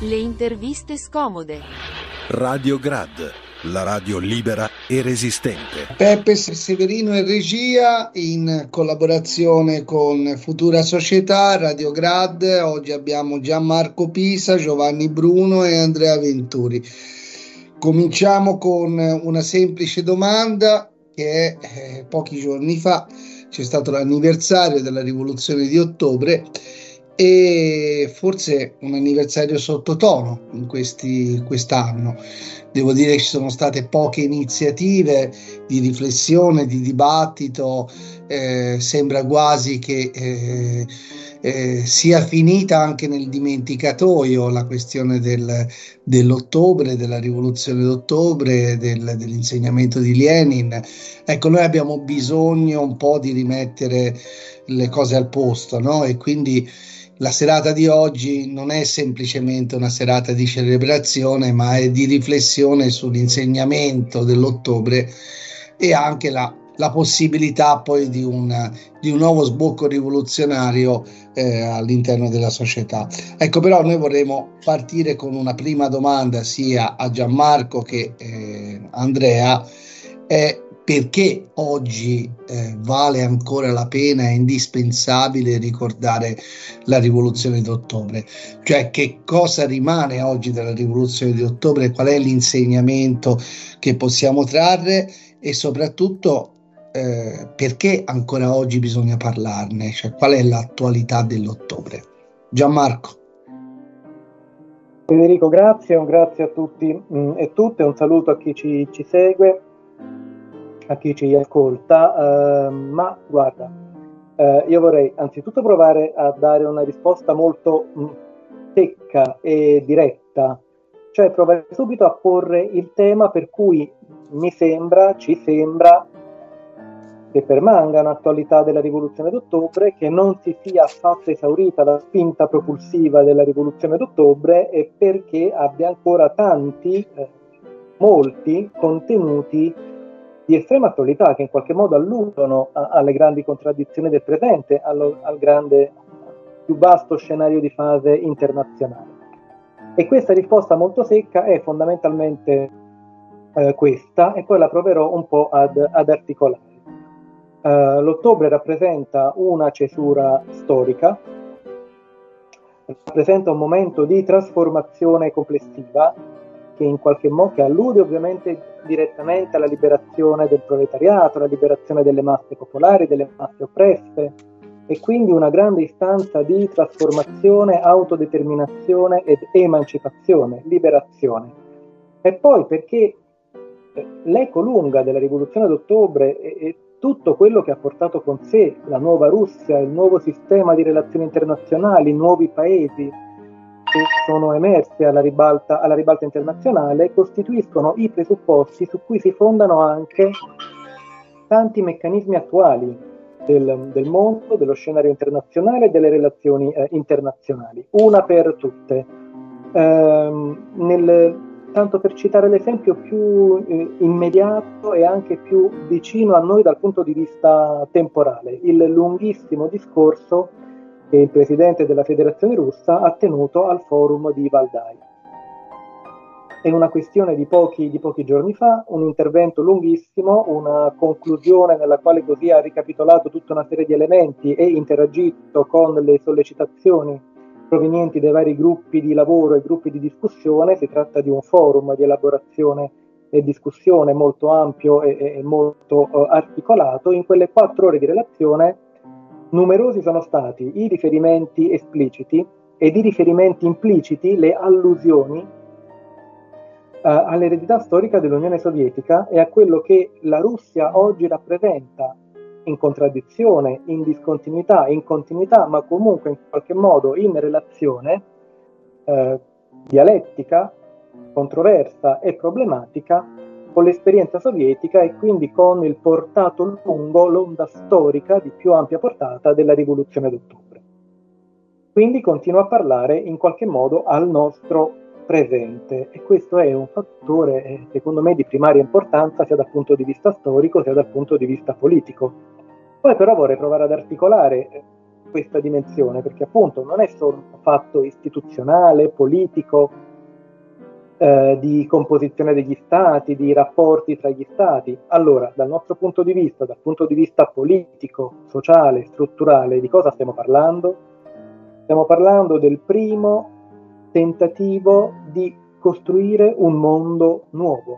Le interviste scomode. Radio Grad, la radio libera e resistente. Peppe Severino in regia, in collaborazione con Futura Società, Radio Grad. Oggi abbiamo Gianmarco Pisa, Giovanni Bruno e Andrea Venturi. Cominciamo con una semplice domanda che è pochi giorni fa c'è stato l'anniversario della rivoluzione di ottobre e forse un anniversario sottotono quest'anno. Devo dire che ci sono state poche iniziative di riflessione, di dibattito, sembra quasi che sia finita anche nel dimenticatoio la questione dell'ottobre, della rivoluzione d'ottobre, dell'insegnamento di Lenin. Ecco, noi abbiamo bisogno un po' di rimettere le cose al posto, no? E quindi la serata di oggi non è semplicemente una serata di celebrazione, ma è di riflessione sull'insegnamento dell'ottobre e anche la possibilità poi di un nuovo sbocco rivoluzionario all'interno della società. Ecco, però noi vorremmo partire con una prima domanda sia a Gianmarco che Andrea. Perché oggi vale ancora la pena, è indispensabile ricordare la rivoluzione d'ottobre? Cioè, che cosa rimane oggi della rivoluzione di ottobre? Qual è l'insegnamento che possiamo trarre? E soprattutto perché ancora oggi bisogna parlarne? Cioè, qual è l'attualità dell'ottobre? Gianmarco. Federico, grazie a tutti e tutte, un saluto a chi ci segue, a chi ci ascolta, ma guarda, io vorrei anzitutto provare a dare una risposta molto secca e diretta, cioè provare subito a porre il tema per cui ci sembra che permanga un'attualità della rivoluzione d'ottobre, che non si sia affatto esaurita la spinta propulsiva della rivoluzione d'ottobre e perché abbia ancora molti contenuti di estrema attualità che in qualche modo alludono alle grandi contraddizioni del presente, al grande, più vasto scenario di fase internazionale. E questa risposta molto secca è fondamentalmente questa, e poi la proverò un po' ad articolare. L'ottobre rappresenta una cesura storica, rappresenta un momento di trasformazione complessiva che in qualche modo allude ovviamente direttamente alla liberazione del proletariato, alla liberazione delle masse popolari, delle masse oppresse, e quindi una grande istanza di trasformazione, autodeterminazione ed emancipazione, liberazione. E poi perché l'eco lunga della rivoluzione d'ottobre e tutto quello che ha portato con sé la nuova Russia, il nuovo sistema di relazioni internazionali, i nuovi paesi che sono emersi alla ribalta internazionale, costituiscono i presupposti su cui si fondano anche tanti meccanismi attuali del mondo, dello scenario internazionale e delle relazioni internazionali. Una per tutte. Tanto per citare l'esempio più immediato e anche più vicino a noi dal punto di vista temporale, il lunghissimo discorso che il presidente della Federazione Russa ha tenuto al forum di Valdai. È una questione di pochi giorni fa, un intervento lunghissimo, una conclusione nella quale così ha ricapitolato tutta una serie di elementi e interagito con le sollecitazioni provenienti dai vari gruppi di lavoro e gruppi di discussione. Si tratta di un forum di elaborazione e discussione molto ampio e molto articolato. In quelle 4 ore di relazione numerosi sono stati i riferimenti espliciti ed i riferimenti impliciti, le allusioni all'eredità storica dell'Unione Sovietica e a quello che la Russia oggi rappresenta in contraddizione, in discontinuità, in continuità, ma comunque in qualche modo in relazione dialettica, controversa e problematica con l'esperienza sovietica e quindi con il portato lungo, l'onda storica di più ampia portata della rivoluzione d'ottobre. Quindi continua a parlare in qualche modo al nostro presente, e questo è un fattore secondo me di primaria importanza sia dal punto di vista storico sia dal punto di vista politico. Poi però vorrei provare ad articolare questa dimensione, perché appunto non è solo un fatto istituzionale, politico, di composizione degli stati, di rapporti tra gli stati. Allora, dal nostro punto di vista, dal punto di vista politico, sociale, strutturale, di cosa stiamo parlando? Stiamo parlando del primo tentativo di costruire un mondo nuovo.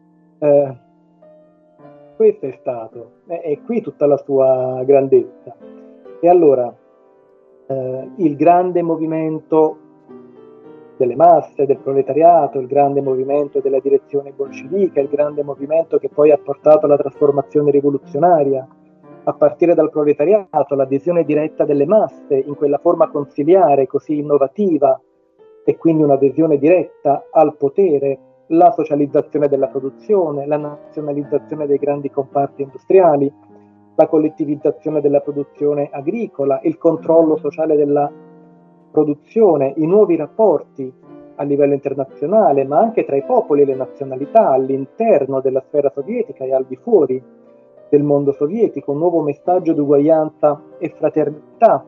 Questo è stato, è qui tutta la sua grandezza. E allora, il grande movimento delle masse, del proletariato, il grande movimento della direzione bolscevica, il grande movimento che poi ha portato alla trasformazione rivoluzionaria, a partire dal proletariato, l'adesione diretta delle masse in quella forma consiliare così innovativa e quindi un'adesione diretta al potere, la socializzazione della produzione, la nazionalizzazione dei grandi comparti industriali, la collettivizzazione della produzione agricola, il controllo sociale della produzione, i nuovi rapporti a livello internazionale, ma anche tra i popoli e le nazionalità, all'interno della sfera sovietica e al di fuori del mondo sovietico, un nuovo messaggio di uguaglianza e fraternità,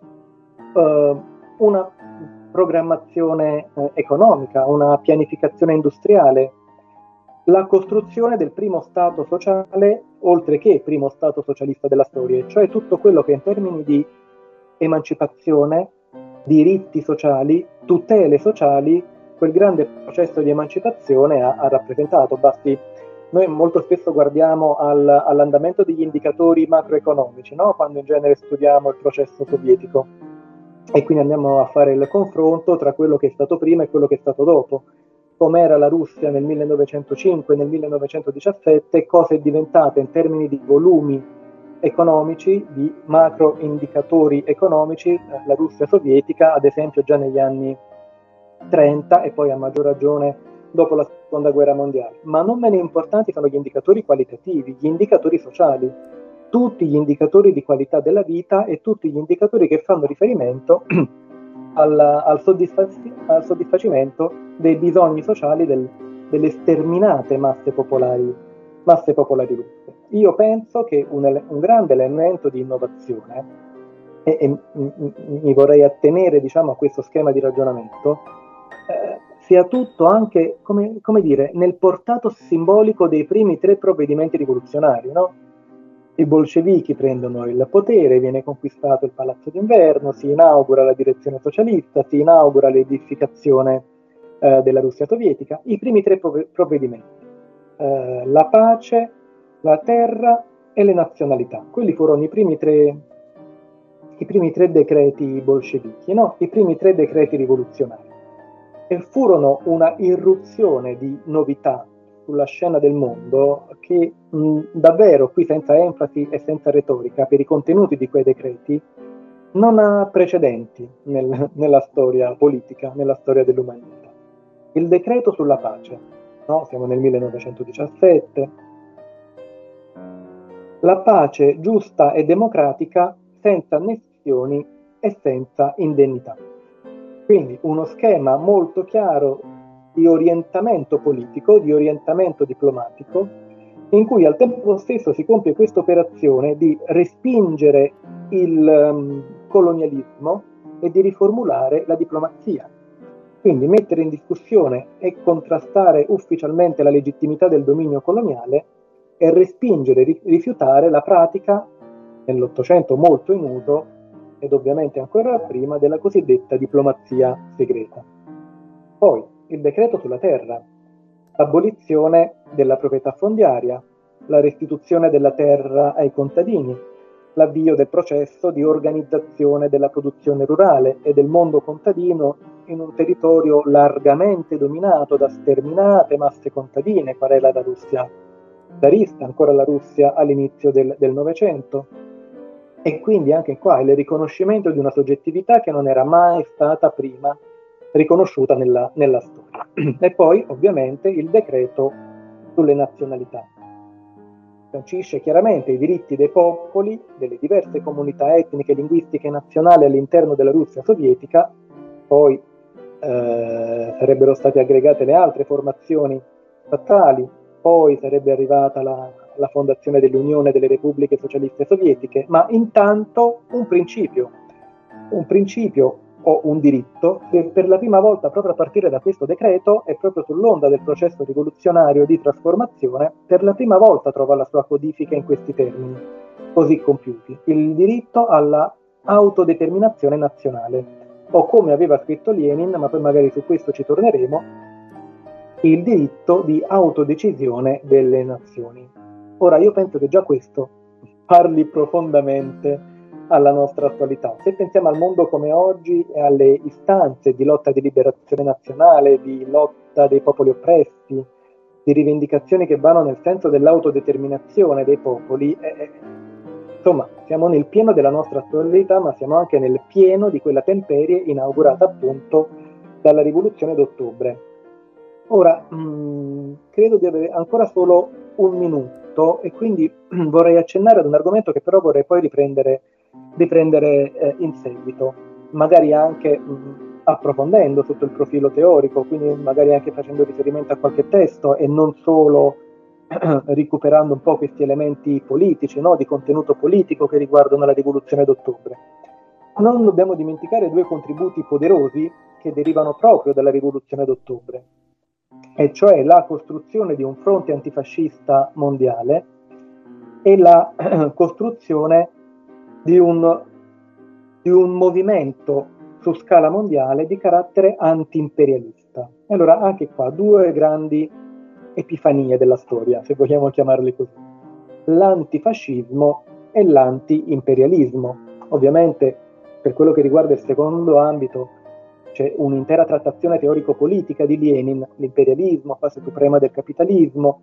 una programmazione economica, una pianificazione industriale, la costruzione del primo Stato sociale, oltre che primo Stato socialista della storia, cioè tutto quello che in termini di emancipazione, diritti sociali, tutele sociali, quel grande processo di emancipazione ha rappresentato. Basti, noi molto spesso guardiamo all'andamento degli indicatori macroeconomici, no? Quando in genere studiamo il processo sovietico, e quindi andiamo a fare il confronto tra quello che è stato prima e quello che è stato dopo, com'era la Russia nel 1905, nel 1917, cosa è diventata in termini di volumi economici, di macro indicatori economici, la Russia sovietica, ad esempio già negli anni 30 e poi a maggior ragione dopo la seconda guerra mondiale. Ma non meno importanti sono gli indicatori qualitativi, gli indicatori sociali, tutti gli indicatori di qualità della vita e tutti gli indicatori che fanno riferimento al soddisfacimento dei bisogni sociali delle sterminate masse popolari russe. Io penso che un grande elemento di innovazione, e mi vorrei attenere, diciamo, a questo schema di ragionamento, sia tutto anche, come dire, nel portato simbolico dei primi 3 provvedimenti rivoluzionari, no? I bolscevichi prendono il potere, viene conquistato il Palazzo d'Inverno, si inaugura la direzione socialista, si inaugura l'edificazione della Russia sovietica. I primi 3 provvedimenti, la pace, la terra e le nazionalità. Quelli furono i primi tre decreti bolscevichi, no? I primi 3 decreti rivoluzionari. E furono una irruzione di novità sulla scena del mondo che davvero, qui senza enfasi e senza retorica, per i contenuti di quei decreti, non ha precedenti nella storia politica, nella storia dell'umanità. Il decreto sulla pace, no? Siamo nel 1917, la pace giusta e democratica senza annessioni e senza indennità. Quindi uno schema molto chiaro di orientamento politico, di orientamento diplomatico, in cui al tempo stesso si compie questa operazione di respingere il colonialismo e di riformulare la diplomazia. Quindi mettere in discussione e contrastare ufficialmente la legittimità del dominio coloniale e respingere, rifiutare la pratica, nell'Ottocento molto in uso, ed ovviamente ancora prima, della cosiddetta diplomazia segreta. Poi il decreto sulla terra, l'abolizione della proprietà fondiaria, la restituzione della terra ai contadini, l'avvio del processo di organizzazione della produzione rurale e del mondo contadino in un territorio largamente dominato da sterminate masse contadine, qual è la Russia zarista, ancora la Russia all'inizio del Novecento. E quindi anche qua il riconoscimento di una soggettività che non era mai stata prima riconosciuta nella storia. E poi ovviamente il decreto sulle nazionalità. Sancisce chiaramente i diritti dei popoli, delle diverse comunità etniche, linguistiche e nazionali all'interno della Russia sovietica, poi sarebbero state aggregate le altre formazioni statali, poi sarebbe arrivata la fondazione dell'Unione delle Repubbliche Socialiste Sovietiche, ma intanto un principio, un principio o un diritto che per la prima volta, proprio a partire da questo decreto e proprio sull'onda del processo rivoluzionario di trasformazione, per la prima volta trova la sua codifica in questi termini così compiuti: il diritto alla autodeterminazione nazionale, o come aveva scritto Lenin, ma poi magari su questo ci torneremo, il diritto di autodecisione delle nazioni. Ora, io penso che già questo parli profondamente alla nostra attualità. Se pensiamo al mondo come oggi e alle istanze di lotta di liberazione nazionale, di lotta dei popoli oppressi, di rivendicazioni che vanno nel senso dell'autodeterminazione dei popoli, insomma, siamo nel pieno della nostra attualità, ma siamo anche nel pieno di quella temperie inaugurata appunto dalla rivoluzione d'ottobre. Ora, credo di avere ancora solo un minuto e quindi vorrei accennare ad un argomento che però vorrei poi riprendere in seguito, magari anche approfondendo sotto il profilo teorico, quindi magari anche facendo riferimento a qualche testo e non solo recuperando un po' questi elementi politici, no? Di contenuto politico che riguardano la rivoluzione d'ottobre. Non dobbiamo dimenticare due contributi poderosi che derivano proprio dalla rivoluzione d'ottobre, e cioè la costruzione di un fronte antifascista mondiale e la costruzione di un movimento su scala mondiale di carattere anti-imperialista. E allora anche qua due grandi epifanie della storia, se vogliamo chiamarle così: l'antifascismo e l'anti-imperialismo. Ovviamente per quello che riguarda il secondo ambito c'è un'intera trattazione teorico-politica di Lenin, l'imperialismo, fase suprema del capitalismo.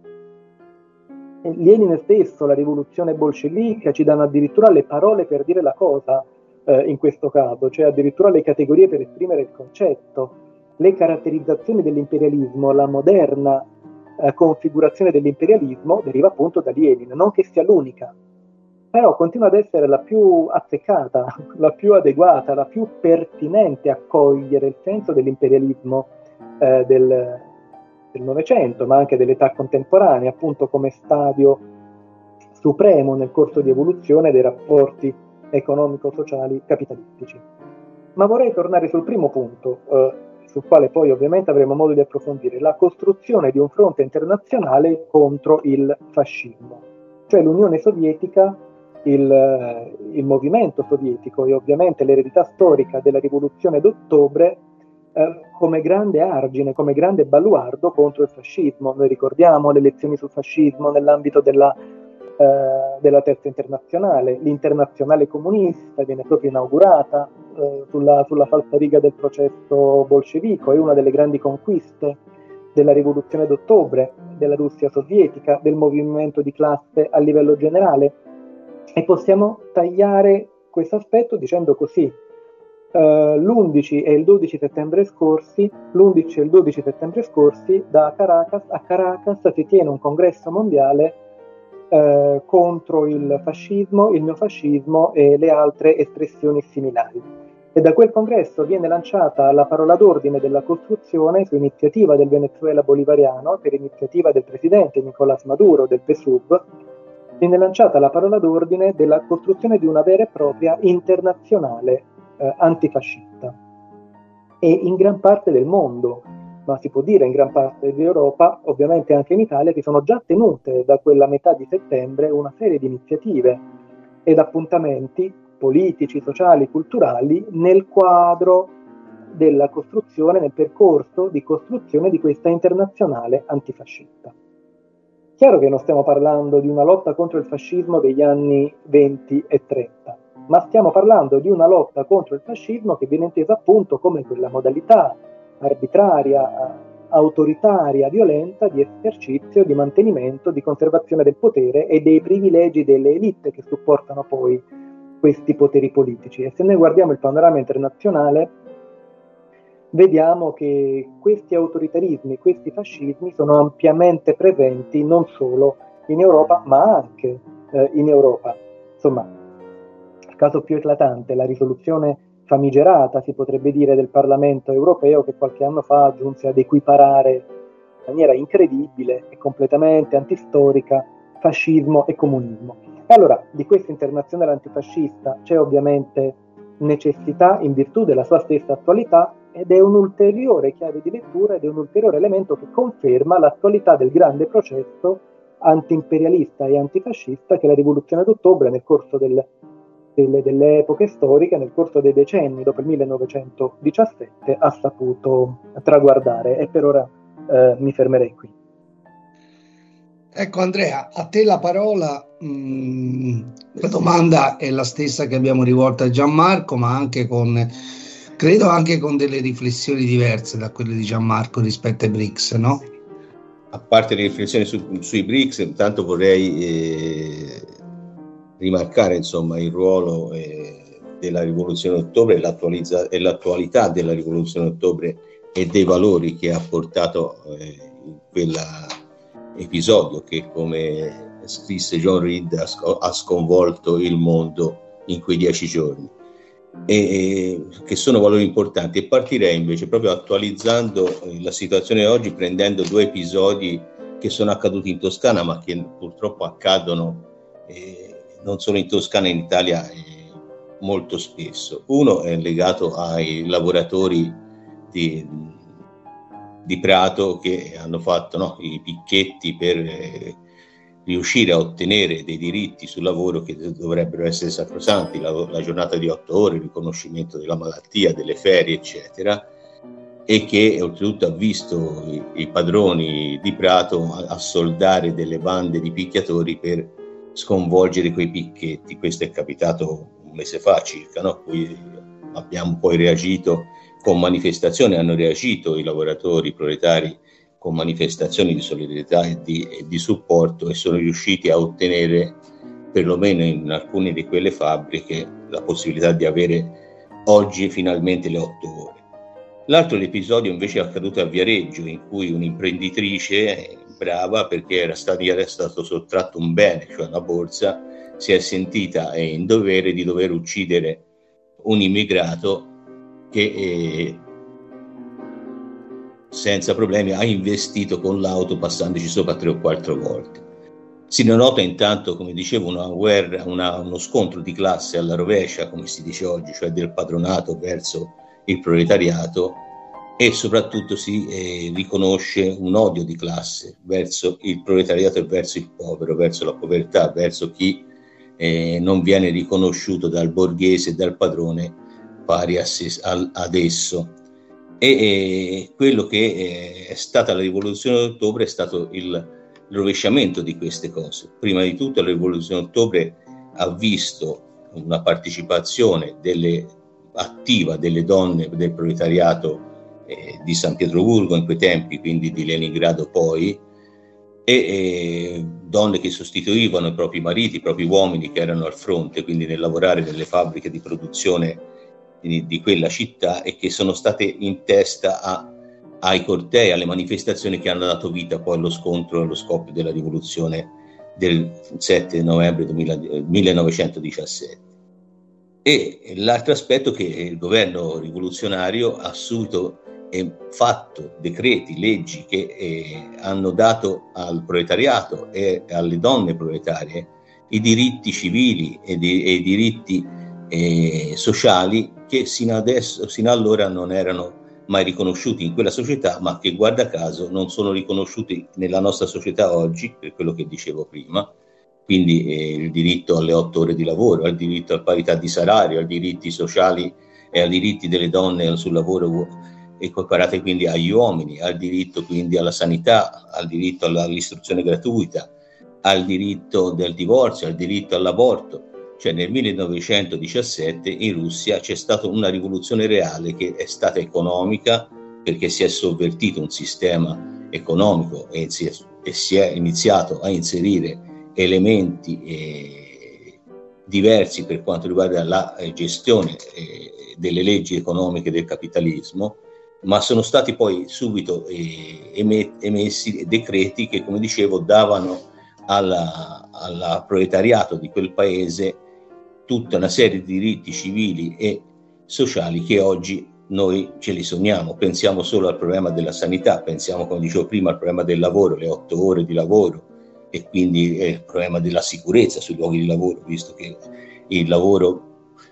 E Lenin stesso, la rivoluzione bolscevica, ci danno addirittura le parole per dire la cosa, in questo caso, cioè addirittura le categorie per esprimere il concetto. Le caratterizzazioni dell'imperialismo, la moderna configurazione dell'imperialismo deriva appunto da Lenin, non che sia l'unica, però continua ad essere la più azzeccata, la più adeguata, la più pertinente a cogliere il senso dell'imperialismo del Novecento, ma anche dell'età contemporanea, appunto come stadio supremo nel corso di evoluzione dei rapporti economico-sociali capitalistici. Ma vorrei tornare sul primo punto, sul quale poi ovviamente avremo modo di approfondire: la costruzione di un fronte internazionale contro il fascismo, cioè l'Unione Sovietica, il movimento sovietico e ovviamente l'eredità storica della rivoluzione d'ottobre come grande argine, come grande baluardo contro il fascismo. Noi ricordiamo le lezioni sul fascismo nell'ambito della Terza Internazionale. L'Internazionale comunista viene proprio inaugurata sulla falsariga del processo bolscevico. È una delle grandi conquiste della rivoluzione d'ottobre, della Russia sovietica, del movimento di classe a livello generale. E possiamo tagliare questo aspetto dicendo così: l'11 e il 12 settembre scorsi, a Caracas si tiene un congresso mondiale contro il fascismo, il neofascismo e le altre espressioni similari. E da quel congresso viene lanciata la parola d'ordine della costruzione, su iniziativa del Venezuela bolivariano, per iniziativa del presidente Nicolás Maduro del PSUV, viene lanciata la parola d'ordine della costruzione di una vera e propria internazionale antifascista. E in gran parte del mondo, ma si può dire in gran parte d'Europa, ovviamente anche in Italia, che sono già tenute da quella metà di settembre una serie di iniziative ed appuntamenti politici, sociali, culturali nel quadro della costruzione, nel percorso di costruzione di questa internazionale antifascista. Chiaro che non stiamo parlando di una lotta contro il fascismo degli anni 20 e 30, ma stiamo parlando di una lotta contro il fascismo che viene intesa appunto come quella modalità arbitraria, autoritaria, violenta di esercizio, di mantenimento, di conservazione del potere e dei privilegi delle elite che supportano poi questi poteri politici. E se noi guardiamo il panorama internazionale, vediamo che questi autoritarismi, questi fascismi sono ampiamente presenti non solo in Europa, ma anche in Europa. Insomma, il caso più eclatante, la risoluzione famigerata, si potrebbe dire, del Parlamento europeo, che qualche anno fa giunse ad equiparare in maniera incredibile e completamente antistorica fascismo e comunismo. E allora, di questa internazionale antifascista c'è ovviamente necessità in virtù della sua stessa attualità, ed è un'ulteriore chiave di lettura ed è un ulteriore elemento che conferma l'attualità del grande processo anti-imperialista e antifascista che la rivoluzione d'ottobre nel corso delle epoche storiche, nel corso dei decenni dopo il 1917 ha saputo traguardare, e per ora mi fermerei qui. Ecco Andrea, a te la parola. La domanda è la stessa che abbiamo rivolto a Gianmarco, ma anche credo anche con delle riflessioni diverse da quelle di Gianmarco rispetto ai BRICS, no? A parte le riflessioni sui BRICS, intanto vorrei rimarcare insomma il ruolo della rivoluzione d'ottobre e l'attualità della rivoluzione d'ottobre e dei valori che ha portato in quell'episodio che, come scrisse John Reed, ha sconvolto il mondo in quei 10 giorni, e che sono valori importanti. E partirei invece proprio attualizzando la situazione oggi, prendendo 2 episodi che sono accaduti in Toscana, ma che purtroppo accadono non solo in Toscana, in Italia molto spesso. Uno è legato ai lavoratori di Prato che hanno fatto i picchetti per riuscire a ottenere dei diritti sul lavoro che dovrebbero essere sacrosanti, la giornata di 8 ore, il riconoscimento della malattia, delle ferie, eccetera, e che oltretutto ha visto i padroni di Prato assoldare delle bande di picchiatori per sconvolgere quei picchetti. Questo è capitato un mese fa circa, no? Poi abbiamo poi reagito con manifestazioni, hanno reagito i lavoratori proletari con manifestazioni di solidarietà e di supporto, e sono riusciti a ottenere, perlomeno in alcune di quelle fabbriche, la possibilità di avere oggi finalmente le 8 ore. L'altro episodio invece è accaduto a Viareggio, in cui un'imprenditrice brava, perché era stato sottratto un bene, cioè una borsa, si è sentita in dovere di dover uccidere un immigrato che senza problemi ha investito con l'auto passandoci sopra 3 o 4 volte. Si nota intanto, come dicevo, una guerra, uno scontro di classe alla rovescia, come si dice oggi, cioè del padronato verso il proletariato, e soprattutto si riconosce un odio di classe verso il proletariato e verso il povero, verso la povertà, verso chi non viene riconosciuto dal borghese e dal padrone pari ad esso. E quello che è stata la rivoluzione d'ottobre è stato il rovesciamento di queste cose. Prima di tutto la rivoluzione d'ottobre ha visto una partecipazione attiva delle donne del proletariato di San Pietroburgo in quei tempi, quindi di Leningrado poi, e donne che sostituivano i propri mariti, i propri uomini che erano al fronte, quindi nel lavorare nelle fabbriche di produzione di quella città, e che sono state in testa ai cortei, alle manifestazioni che hanno dato vita poi allo scontro e allo scoppio della rivoluzione del 7 novembre 1917. E l'altro aspetto è che il governo rivoluzionario ha subito fatto decreti, leggi che hanno dato al proletariato e alle donne proletarie i diritti civili e i diritti sociali che sino allora non erano mai riconosciuti in quella società, ma che guarda caso non sono riconosciuti nella nostra società oggi, per quello che dicevo prima. Quindi il diritto alle 8 ore di lavoro, al diritto a parità di salario, ai diritti sociali e ai diritti delle donne sul lavoro equiparate quindi agli uomini, al diritto quindi alla sanità, al diritto all'istruzione gratuita, al diritto del divorzio, al diritto all'aborto. Cioè nel 1917 in Russia c'è stata una rivoluzione reale che è stata economica, perché si è sovvertito un sistema economico e si è iniziato a inserire elementi diversi per quanto riguarda la gestione delle leggi economiche del capitalismo, ma sono stati poi subito emessi decreti che, come dicevo, davano al proletariato di quel paese tutta una serie di diritti civili e sociali che oggi noi ce li sogniamo. Pensiamo solo al problema della sanità, pensiamo, come dicevo prima, al problema del lavoro, le 8 ore di lavoro, e quindi il problema della sicurezza sui luoghi di lavoro, visto che il lavoro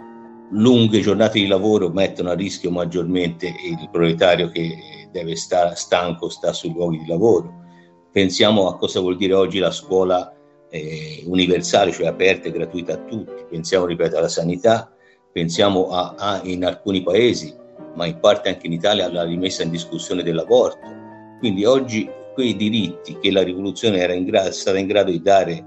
lunghe giornate di lavoro mettono a rischio maggiormente il proletario che deve stare stanco, sta sui luoghi di lavoro. Pensiamo a cosa vuol dire oggi la scuola universale, cioè aperta e gratuita a tutti. Pensiamo, ripeto, alla sanità, pensiamo in alcuni paesi, ma in parte anche in Italia, alla rimessa in discussione dell'aborto. Quindi oggi quei diritti che la rivoluzione era stata in grado di dare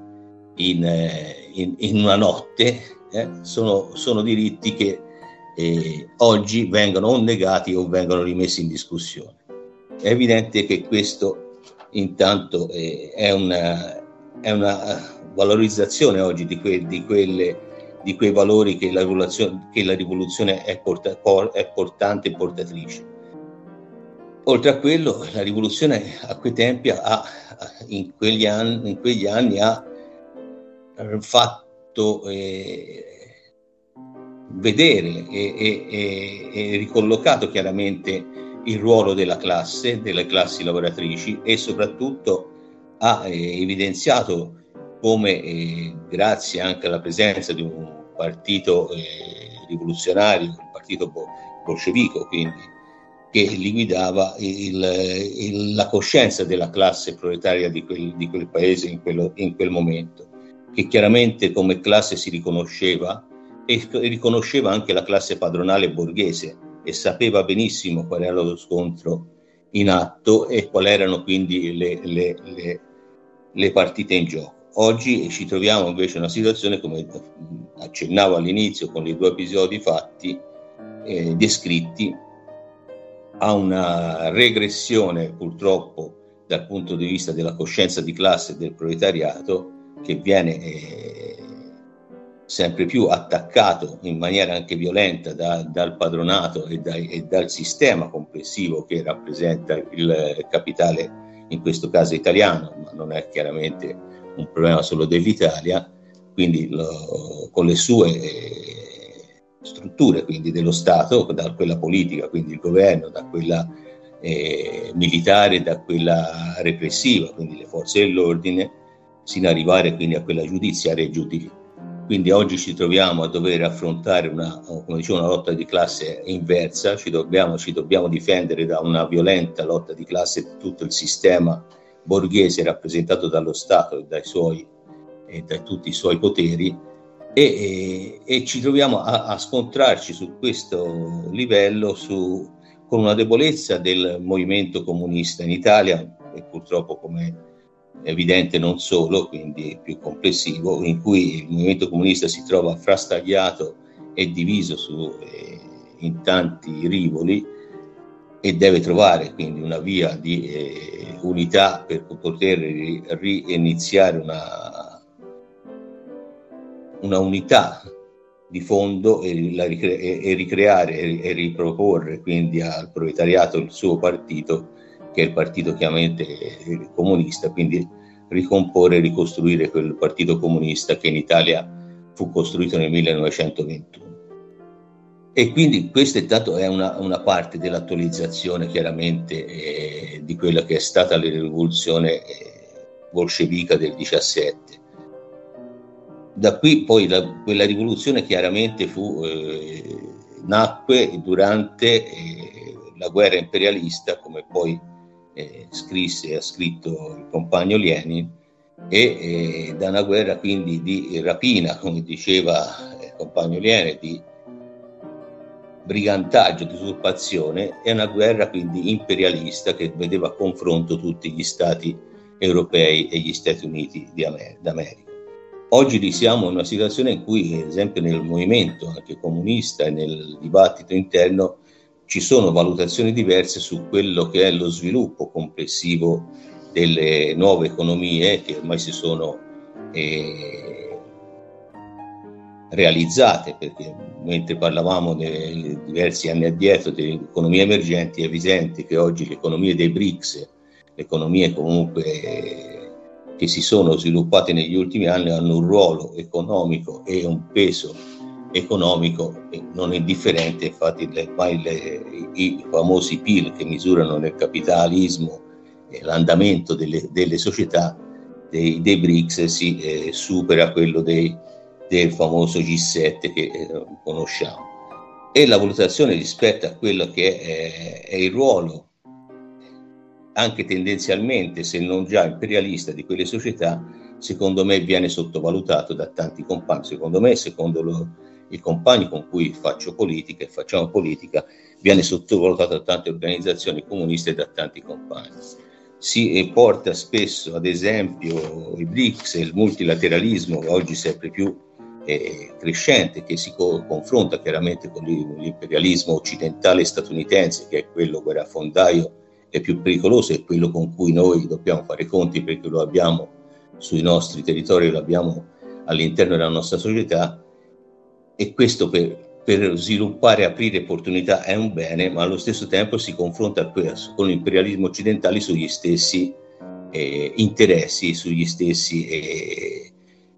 in una notte, sono diritti che oggi vengono o negati o vengono rimessi in discussione. È evidente che questo intanto è una valorizzazione oggi di quei valori che la rivoluzione è portante e portatrice. Oltre a quello, la rivoluzione a quei tempi in quegli anni ha fatto vedere e ricollocato chiaramente il ruolo delle classi lavoratrici, e soprattutto ha evidenziato come grazie anche alla presenza di un partito rivoluzionario, il partito bolscevico, quindi, che li guidava, la coscienza della classe proletaria di quel paese in quel momento, che chiaramente come classe si riconosceva, e riconosceva anche la classe padronale borghese, e sapeva benissimo qual era lo scontro in atto e quali erano quindi le partite in gioco. Oggi ci troviamo invece in una situazione, come accennavo all'inizio con i 2 episodi fatti, descritti, a una regressione purtroppo dal punto di vista della coscienza di classe del proletariato, che viene sempre più attaccato in maniera anche violenta dal padronato e dal sistema complessivo che rappresenta il capitale, in questo caso italiano, ma non è chiaramente un problema solo dell'Italia, quindi con le sue strutture, quindi dello Stato, da quella politica, quindi il governo, da quella militare, da quella repressiva, quindi le forze dell'ordine, sino ad arrivare quindi a quella giudiziaria e giudiziaria. Quindi oggi ci troviamo a dover affrontare una lotta di classe inversa, ci dobbiamo difendere da una violenta lotta di classe tutto il sistema borghese rappresentato dallo Stato e da tutti i suoi poteri, e ci troviamo a scontrarci su questo livello con una debolezza del movimento comunista in Italia, e purtroppo, come evidente, non solo, quindi più complessivo, in cui il movimento comunista si trova frastagliato e diviso in tanti rivoli, e deve trovare quindi una via di unità per poter riiniziare una unità di fondo e ricreare e riproporre quindi al proletariato il suo partito, che è il partito chiaramente comunista, quindi ricomporre e ricostruire quel partito comunista che in Italia fu costruito nel 1921. E quindi questa è una parte dell'attualizzazione chiaramente di quella che è stata la rivoluzione bolscevica del 17. Da qui poi quella rivoluzione chiaramente nacque durante la guerra imperialista, come poi ha scritto il compagno Lenin, e da una guerra quindi di rapina, come diceva il compagno Lenin, di brigantaggio, di usurpazione, è una guerra quindi imperialista che vedeva a confronto tutti gli stati europei e gli Stati Uniti d'America. Oggi siamo in una situazione in cui, ad esempio, nel movimento anche comunista e nel dibattito interno ci sono valutazioni diverse su quello che è lo sviluppo complessivo delle nuove economie che ormai si sono realizzate, perché mentre parlavamo diversi anni addietro delle economie emergenti, è evidente che oggi le economie dei BRICS, le economie comunque che si sono sviluppate negli ultimi anni, hanno un ruolo economico e un peso economico non indifferente. Infatti i famosi PIL che misurano nel capitalismo l'andamento delle società dei BRICS si supera quello del famoso G7 che conosciamo. e la valutazione rispetto a quello che è il ruolo anche tendenzialmente, se non già imperialista, di quelle società, secondo me viene sottovalutato da tanti compagni. Secondo me, secondo i compagni con cui faccio politica e facciamo politica, viene sottovalutato da tante organizzazioni comuniste e da tanti compagni. Si porta spesso, ad esempio, i BRICS e il multilateralismo, oggi sempre più crescente, che si confronta chiaramente con l'imperialismo occidentale statunitense, che è quello guerrafondaio e più pericoloso, è quello con cui noi dobbiamo fare conti, perché lo abbiamo sui nostri territori, lo abbiamo all'interno della nostra società, e questo per sviluppare e aprire opportunità è un bene, ma allo stesso tempo si confronta con l'imperialismo occidentale sugli stessi interessi, sugli stessi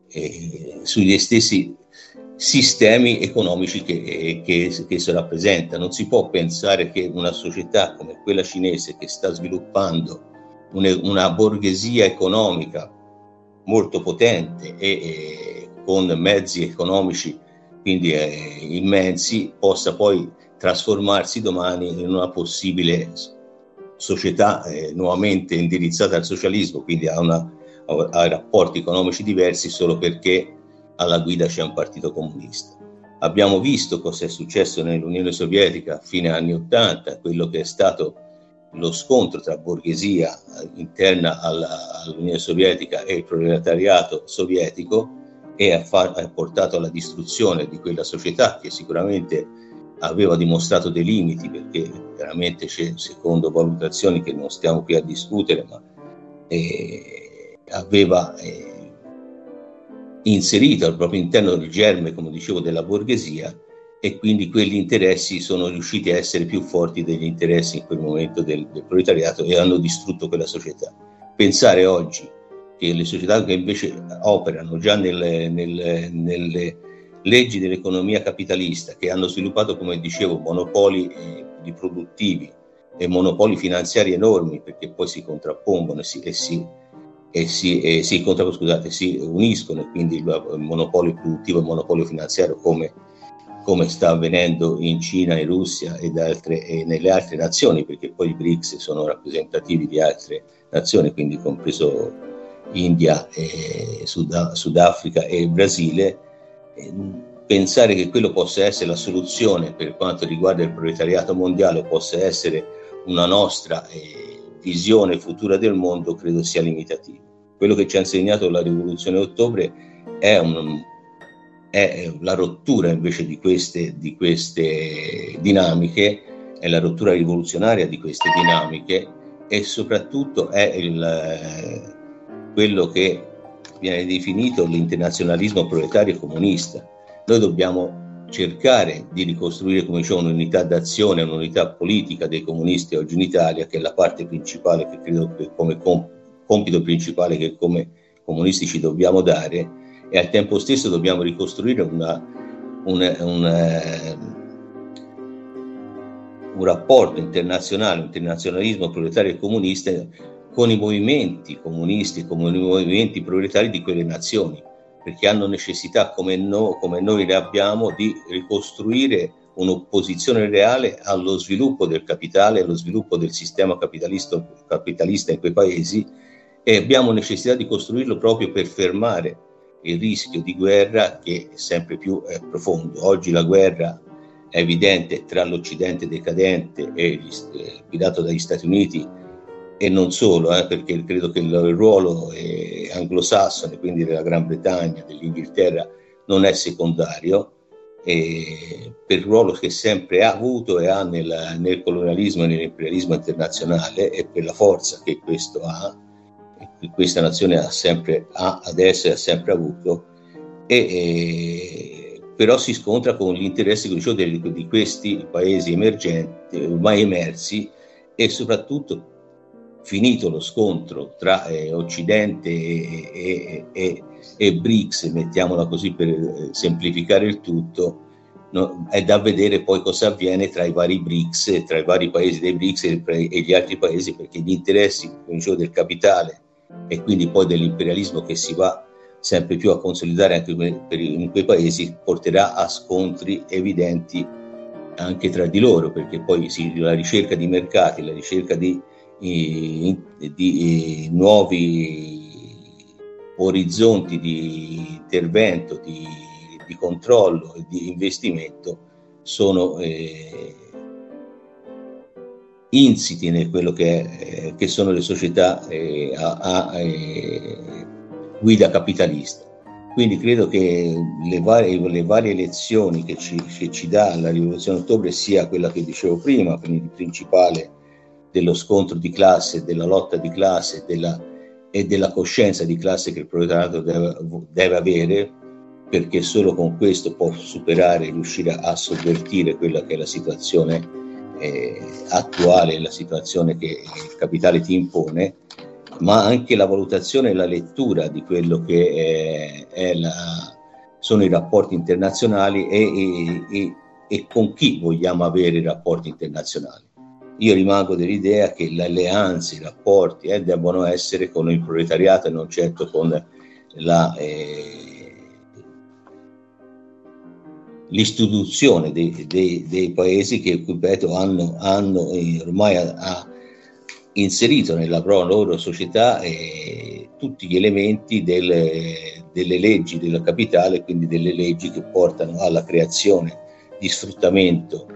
sistemi economici che si rappresenta. Non si può pensare che una società come quella cinese, che sta sviluppando una borghesia economica molto potente e con mezzi economici quindi immensi, possa poi trasformarsi domani in una possibile società nuovamente indirizzata al socialismo, quindi a rapporti economici diversi, solo perché alla guida c'è un partito comunista. Abbiamo visto cosa è successo nell'Unione Sovietica a fine anni 80, quello che è stato lo scontro tra borghesia interna all'Unione Sovietica e il proletariato sovietico, e ha portato alla distruzione di quella società che sicuramente aveva dimostrato dei limiti, perché veramente c'è, secondo valutazioni che non stiamo qui a discutere, ma aveva inserito al proprio interno il germe, come dicevo, della borghesia, e quindi quegli interessi sono riusciti a essere più forti degli interessi in quel momento del proletariato, e hanno distrutto quella società. Pensare oggi che le società che invece operano già nelle leggi dell'economia capitalista, che hanno sviluppato, come dicevo, monopoli di produttivi e monopoli finanziari enormi, perché poi si contrappongono si uniscono, e quindi il monopolio produttivo e il monopolio finanziario, come sta avvenendo in Cina, in Russia e nelle altre nazioni, perché poi i BRICS sono rappresentativi di altre nazioni, quindi compreso India, Sudafrica e Brasile. Pensare che quello possa essere la soluzione per quanto riguarda il proletariato mondiale, possa essere una nostra visione futura del mondo, credo sia limitativo. Quello che ci ha insegnato la rivoluzione d'ottobre è la rottura invece di queste dinamiche, è la rottura rivoluzionaria di queste dinamiche, e soprattutto è quello che viene definito l'internazionalismo proletario comunista. Noi dobbiamo cercare di ricostruire, come dicevo, un'unità d'azione, un'unità politica dei comunisti oggi in Italia, che è la parte principale, che credo che come compito principale che come comunisti ci dobbiamo dare, e al tempo stesso dobbiamo ricostruire un rapporto internazionale, un internazionalismo proletario e comunista con i movimenti comunisti, come i movimenti proletari di quelle nazioni, perché hanno necessità, come noi ne abbiamo, di ricostruire un'opposizione reale allo sviluppo del capitale, allo sviluppo del sistema capitalista in quei paesi, e abbiamo necessità di costruirlo proprio per fermare il rischio di guerra, che sempre più è profondo. Oggi la guerra è evidente tra l'Occidente decadente e guidato dagli Stati Uniti, e non solo, perché credo che il ruolo anglosassone, quindi della Gran Bretagna, dell'Inghilterra, non è secondario, per il ruolo che sempre ha avuto e ha nel colonialismo e nell'imperialismo internazionale, e per la forza che questo ha, che questa nazione ha adesso e ha sempre avuto, però si scontra con gli interessi, come dicevo, di questi paesi emergenti, ormai emersi, e soprattutto, finito lo scontro tra Occidente e BRICS, mettiamola così per semplificare il tutto, no? È da vedere poi cosa avviene tra i vari BRICS, tra i vari paesi dei BRICS e gli altri paesi, perché gli interessi, come dicevo, del capitale e quindi poi dell'imperialismo, che si va sempre più a consolidare anche in quei paesi, porterà a scontri evidenti anche tra di loro, perché poi la ricerca di mercati, la ricerca di nuovi orizzonti di intervento, di controllo e di investimento sono insiti in quello che sono le società a guida capitalista. Quindi credo che le varie lezioni che ci dà la rivoluzione d'ottobre sia quella che dicevo prima, quindi principale dello scontro di classe, della lotta di classe e della coscienza di classe che il proletariato deve avere, perché solo con questo può superare e riuscire a sovvertire quella che è la situazione attuale, la situazione che il capitale ti impone, ma anche la valutazione e la lettura di quello che sono i rapporti internazionali e con chi vogliamo avere i rapporti internazionali. Io rimango dell'idea che le alleanze, i rapporti debbano essere con il proletariato e non certo con l'istituzione dei paesi che, ripeto, hanno ormai inserito nella loro società tutti gli elementi delle leggi del capitale, quindi delle leggi che portano alla creazione di sfruttamento,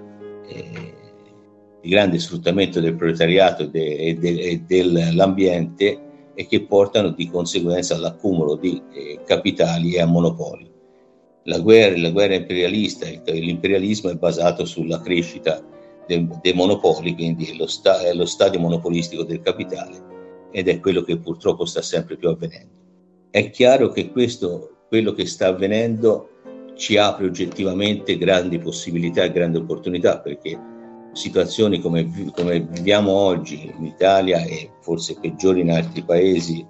di grande sfruttamento del proletariato e dell'ambiente, e che portano di conseguenza all'accumulo di capitali e a monopoli. La guerra imperialista, l'imperialismo è basato sulla crescita dei monopoli, quindi è lo stadio monopolistico del capitale, ed è quello che purtroppo sta sempre più avvenendo. È chiaro che quello che sta avvenendo ci apre oggettivamente grandi possibilità e grandi opportunità, perché situazioni come viviamo oggi in Italia e forse peggiori in altri paesi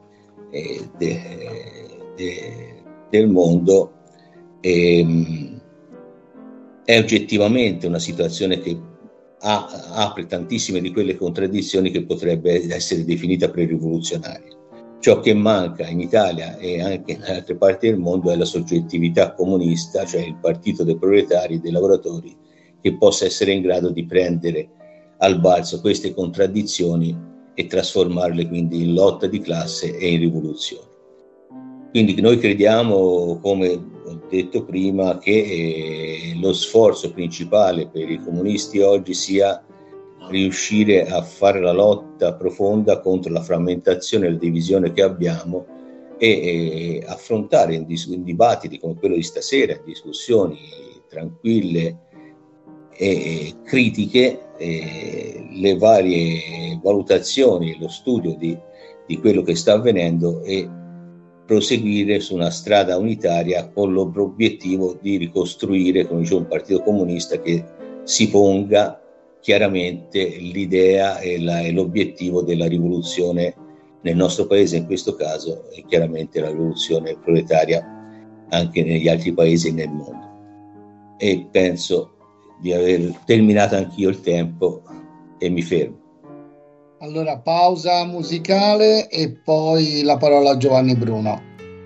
del mondo è oggettivamente una situazione che apre tantissime di quelle contraddizioni che potrebbe essere definita pre-rivoluzionaria. Ciò che manca in Italia e anche in altre parti del mondo è la soggettività comunista, cioè il partito dei proletari e dei lavoratori, che possa essere in grado di prendere al balzo queste contraddizioni e trasformarle quindi in lotta di classe e in rivoluzione. Quindi noi crediamo, come ho detto prima, che lo sforzo principale per i comunisti oggi sia riuscire a fare la lotta profonda contro la frammentazione e la divisione che abbiamo e affrontare in dibattiti come quello di stasera, discussioni tranquille e critiche, le varie valutazioni e lo studio di quello che sta avvenendo e proseguire su una strada unitaria con l'obiettivo di ricostruire, come dicevo, un partito comunista che si ponga chiaramente l'idea e l'obiettivo della rivoluzione nel nostro paese, in questo caso, e chiaramente la rivoluzione proletaria anche negli altri paesi e nel mondo. E penso di aver terminato anch'io il tempo e mi fermo. Allora, pausa musicale e poi la parola a Giovanni Bruno.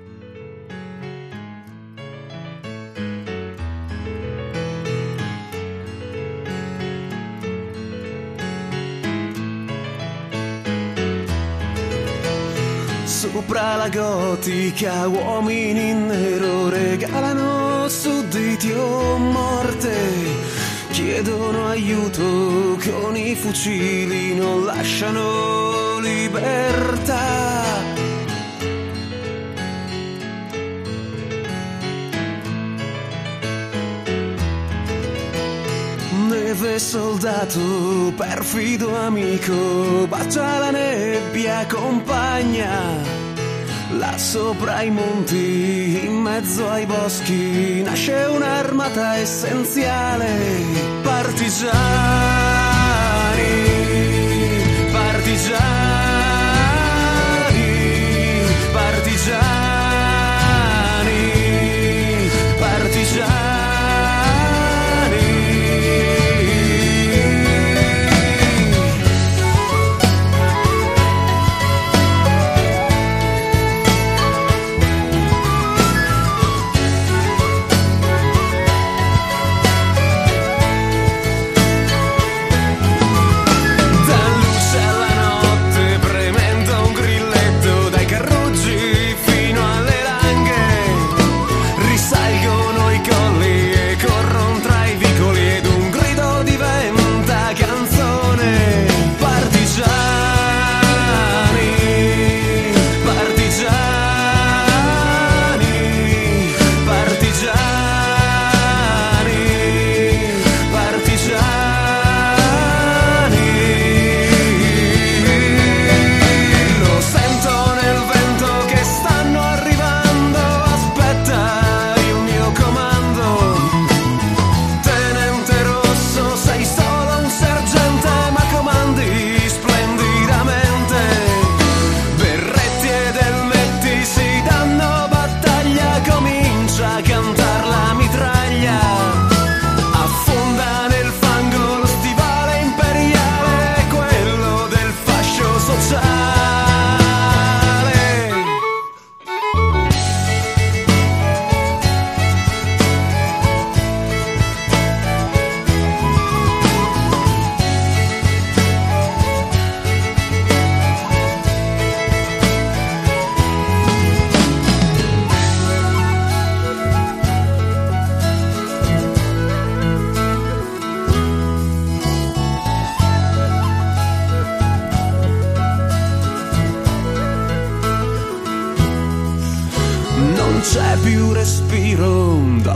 Sopra la gotica uomini in nero regalano sudditi o morte, chiedono aiuto con i fucili, non lasciano libertà. Neve soldato, perfido amico, bacia la nebbia compagna. Là sopra i monti, in mezzo ai boschi, nasce un'armata essenziale. Partigiani, partigiani, partigiani, partigiani.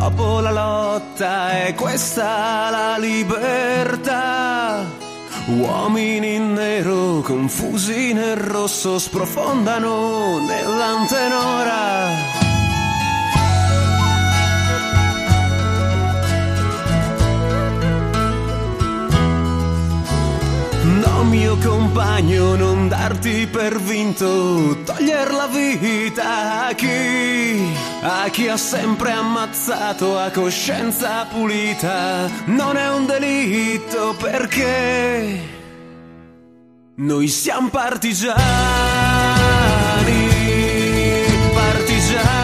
dopo la lotta è questa la libertà. Uomini in nero confusi nel rosso sprofondano nell'antenora. No, mio compagno, non darti per vinto, toglier la vita a chi ha sempre ammazzato a coscienza pulita. Non è un delitto perché noi siamo partigiani, partigiani.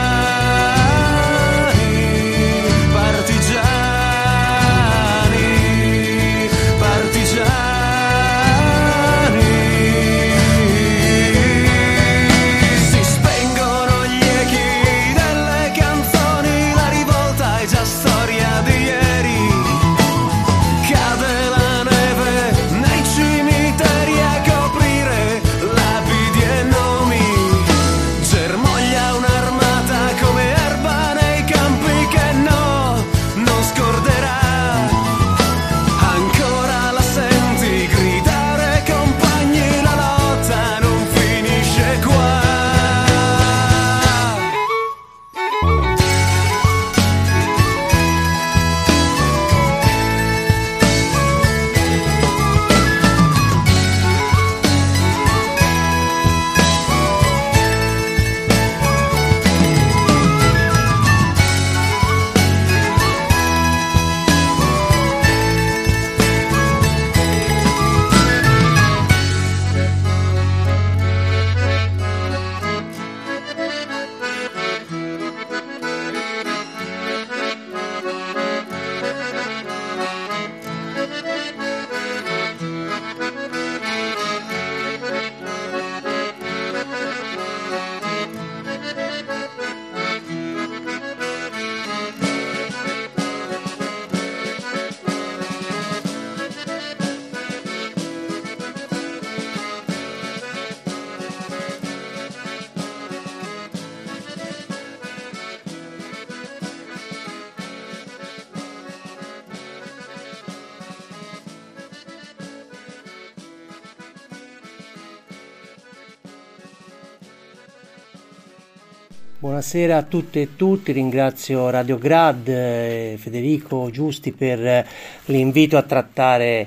Buonasera a tutte e tutti, ringrazio Radio Grad e Federico Giusti per l'invito a trattare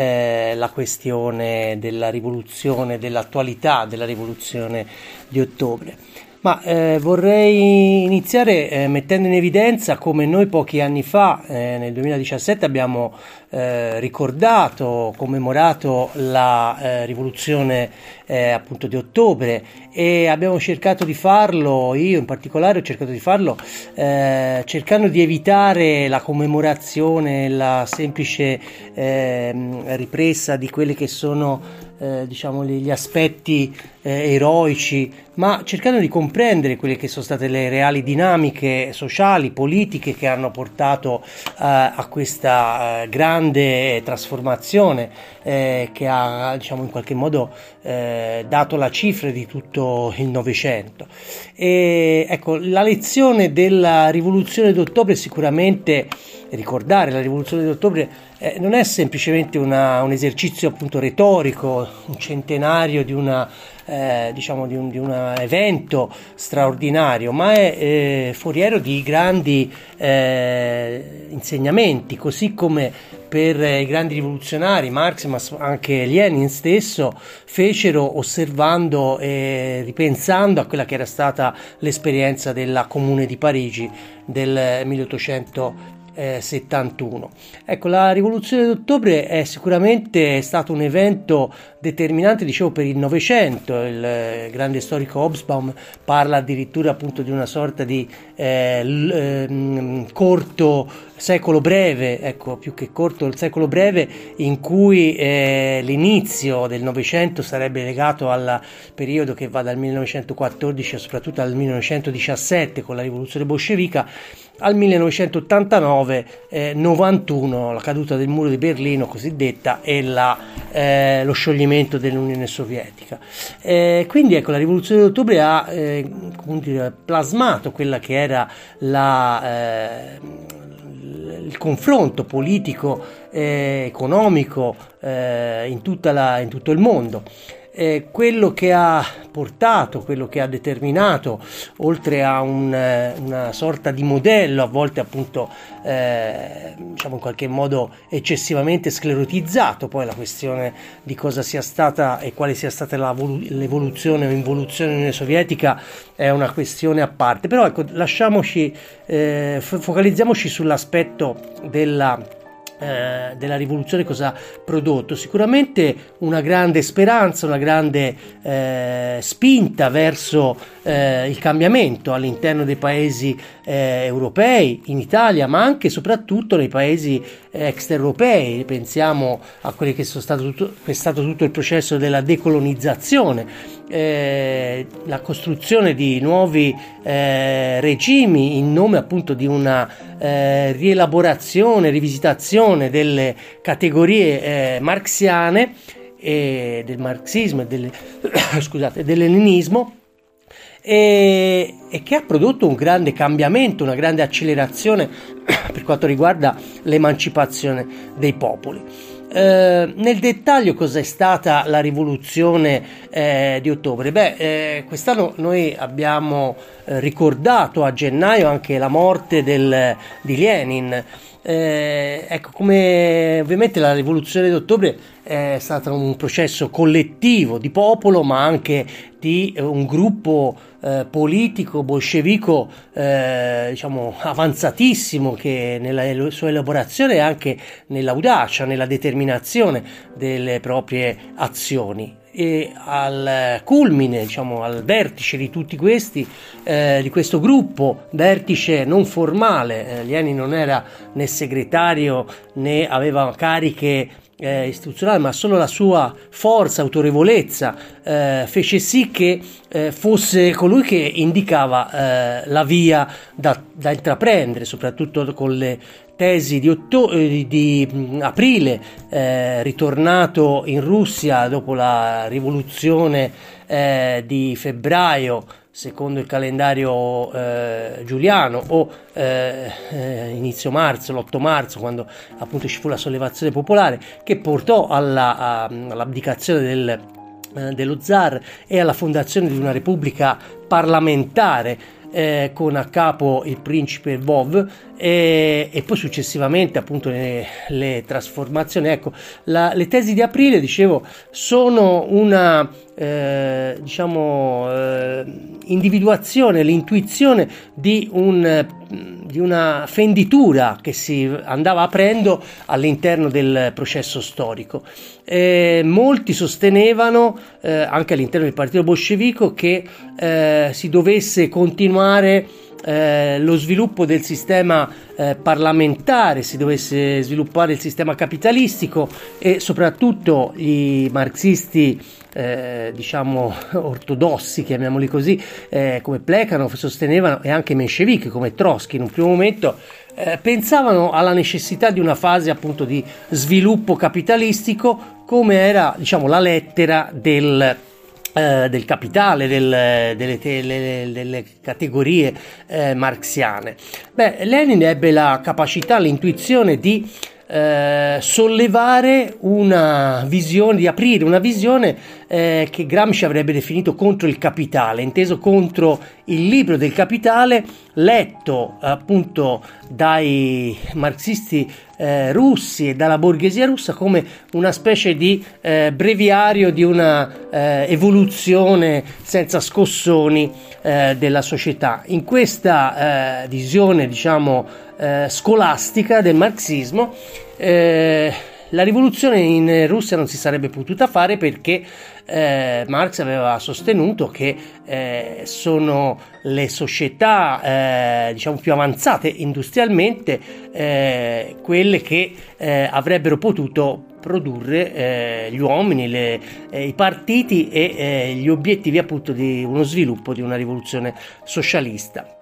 la questione della rivoluzione, dell'attualità della rivoluzione di ottobre. Ma vorrei iniziare mettendo in evidenza come noi pochi anni fa, nel 2017, abbiamo ricordato, commemorato la rivoluzione appunto di ottobre, e abbiamo cercato di farlo, io in particolare ho cercato di farlo cercando di evitare la commemorazione, la semplice ripresa di quelli che sono diciamo gli aspetti eroici, ma cercando di comprendere quelle che sono state le reali dinamiche sociali, politiche che hanno portato a questa grande trasformazione che ha, diciamo, in qualche modo dato la cifra di tutto il Novecento. E ecco, la lezione della rivoluzione d'ottobre, sicuramente ricordare la rivoluzione d'ottobre non è semplicemente un esercizio appunto retorico, un centenario di una diciamo di un evento straordinario, ma è foriero di grandi insegnamenti, così come per i grandi rivoluzionari Marx, ma anche Lenin stesso, fecero osservando e ripensando a quella che era stata l'esperienza della Comune di Parigi del 1871. Ecco, la rivoluzione d'ottobre è sicuramente stato un evento determinante, dicevo, per il Novecento. Il grande storico Hobsbawm parla addirittura appunto di una sorta di corto secolo breve, ecco, più che corto, il secolo breve, in cui l'inizio del Novecento sarebbe legato al periodo che va dal 1914 e soprattutto al 1917 con la rivoluzione bolscevica, al 1989, 91, la caduta del muro di Berlino cosiddetta e lo scioglimento dell'Unione Sovietica. Quindi ecco, la rivoluzione d'ottobre ha come dire, plasmato quella che era il confronto politico economico in tutto il mondo. Quello che ha portato, quello che ha determinato, oltre a una sorta di modello, a volte appunto diciamo in qualche modo eccessivamente sclerotizzato, poi la questione di cosa sia stata e quale sia stata l'evoluzione o involuzione dell'Unione Sovietica è una questione a parte, però ecco, focalizziamoci sull'aspetto della rivoluzione, cosa ha prodotto. Sicuramente una grande speranza, una grande spinta verso il cambiamento all'interno dei paesi europei, in Italia, ma anche e soprattutto nei paesi extraeuropei. Pensiamo a quelli che è stato tutto il processo della decolonizzazione, la costruzione di nuovi regimi in nome appunto di una rielaborazione, rivisitazione delle categorie marxiane e del marxismo e del leninismo, e che ha prodotto un grande cambiamento, una grande accelerazione per quanto riguarda l'emancipazione dei popoli. Nel dettaglio cos'è stata la rivoluzione di ottobre? Quest'anno noi abbiamo ricordato a gennaio anche la morte di Lenin. Ecco, come ovviamente la rivoluzione d'ottobre è stato un processo collettivo di popolo, ma anche di un gruppo politico bolscevico diciamo avanzatissimo, che nella sua elaborazione e anche nell'audacia, nella determinazione delle proprie azioni. E al culmine, diciamo al vertice di tutti questi, di questo gruppo, vertice non formale, Lenin non era né segretario né aveva cariche istituzionali, ma solo la sua forza, autorevolezza fece sì che fosse colui che indicava la via da intraprendere, soprattutto con le tesi di aprile, ritornato in Russia dopo la rivoluzione di febbraio secondo il calendario giuliano, o inizio marzo, l'8 marzo, quando appunto ci fu la sollevazione popolare che portò all'abdicazione dello zar e alla fondazione di una repubblica parlamentare con a capo il principe Lvov, e poi successivamente appunto le trasformazioni. Ecco, le tesi di aprile, dicevo, sono una individuazione, l'intuizione di una fenditura che si andava aprendo all'interno del processo storico. Molti sostenevano anche all'interno del partito bolscevico che si dovesse continuare lo sviluppo del sistema parlamentare, si dovesse sviluppare il sistema capitalistico, e soprattutto i marxisti ortodossi, chiamiamoli così, come Plekhanov sostenevano, e anche menscevichi come Trotsky in un primo momento pensavano alla necessità di una fase appunto di sviluppo capitalistico, come era la lettera del capitale, delle categorie marxiane. Lenin ebbe la capacità, l'intuizione di sollevare una visione, di aprire una visione che Gramsci avrebbe definito contro il capitale, inteso contro il libro del Capitale, letto appunto dai marxisti russi e dalla borghesia russa come una specie di breviario di una evoluzione senza scossoni della società. In questa visione scolastica del marxismo, la rivoluzione in Russia non si sarebbe potuta fare, perché Marx aveva sostenuto che sono le società più avanzate industrialmente quelle che avrebbero potuto produrre gli uomini, i partiti e gli obiettivi appunto di uno sviluppo di una rivoluzione socialista.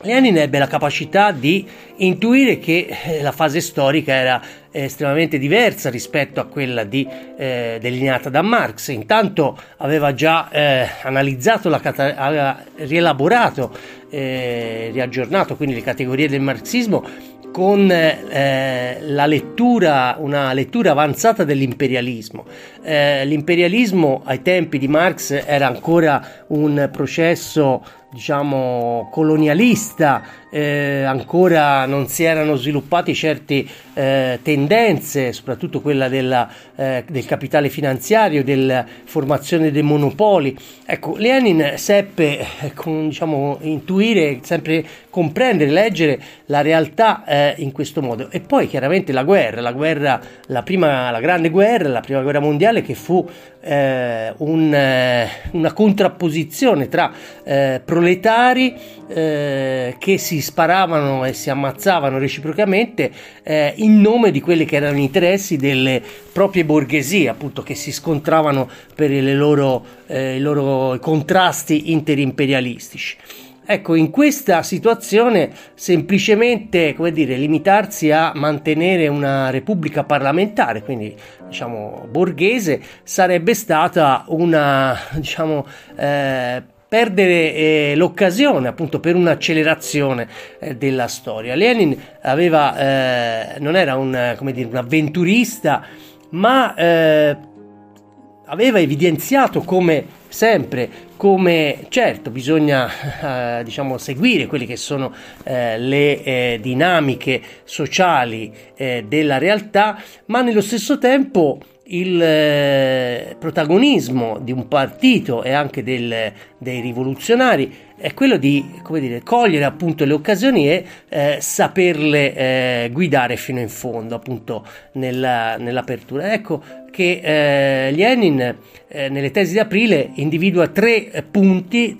Lenin ebbe la capacità di intuire che la fase storica era estremamente diversa rispetto a quella delineata da Marx. Intanto aveva già analizzato, aveva rielaborato, riaggiornato quindi le categorie del marxismo con una lettura avanzata dell'imperialismo. L'imperialismo ai tempi di Marx era ancora un processo, diciamo, colonialista, ancora non si erano sviluppati certe tendenze, soprattutto quella del capitale finanziario, della formazione dei monopoli. Ecco, Lenin seppe intuire, sempre comprendere, leggere la realtà in questo modo. E poi chiaramente la grande guerra, la prima guerra mondiale, che fu una contrapposizione tra proletari che si sparavano e si ammazzavano reciprocamente in nome di quelli che erano gli interessi delle proprie borghesie, appunto, che si scontravano per i loro contrasti interimperialistici. Ecco, in questa situazione semplicemente, limitarsi a mantenere una repubblica parlamentare, quindi borghese, sarebbe stata perdere l'occasione appunto per un'accelerazione della storia. Lenin non era un avventurista, ma aveva evidenziato come certo bisogna seguire quelle che sono le dinamiche sociali della realtà, ma nello stesso tempo il protagonismo di un partito e anche dei rivoluzionari è quello di cogliere appunto le occasioni e saperle guidare fino in fondo, appunto nell'apertura. Ecco che Lenin nelle tesi d'aprile individua tre punti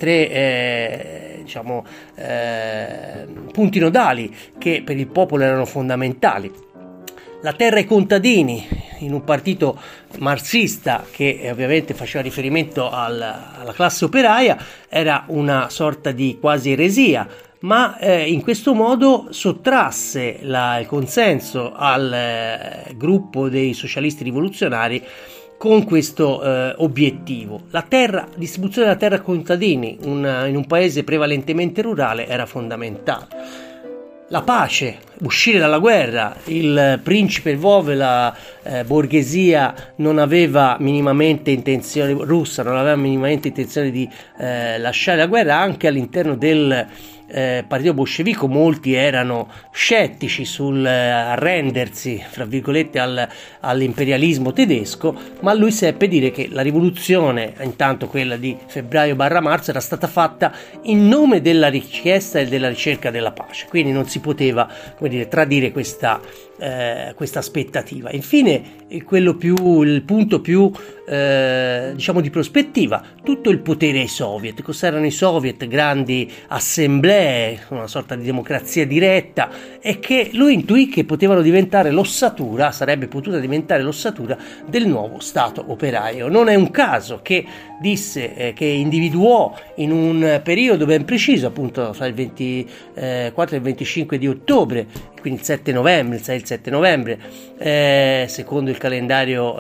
nodali che per il popolo erano fondamentali. La terra ai contadini, in un partito marxista che ovviamente faceva riferimento alla classe operaia, era una sorta di quasi eresia, ma in questo modo sottrasse il consenso al gruppo dei socialisti rivoluzionari con questo obiettivo. Distribuzione della terra ai contadini in un paese prevalentemente rurale era fondamentale. La pace, uscire dalla guerra, il principe Lvov, la borghesia non aveva minimamente intenzione, russa non aveva minimamente intenzione di lasciare la guerra. Anche all'interno del partito bolscevico molti erano scettici sul arrendersi, fra virgolette, all'imperialismo tedesco, ma lui seppe dire che la rivoluzione, intanto quella di febbraio/marzo, era stata fatta in nome della richiesta e della ricerca della pace, quindi non si poteva tradire questa aspettativa. Infine, il punto più di prospettiva, tutto il potere ai soviet. Cos'erano i soviet? Grandi assemblee, una sorta di democrazia diretta, e che lui intuì che sarebbe potuta diventare l'ossatura del nuovo Stato operaio. Non è un caso che disse, che individuò in un periodo ben preciso, appunto fra il 24 e il 25 di ottobre, quindi il 7 novembre, il 6 e il 7 novembre, secondo il calendario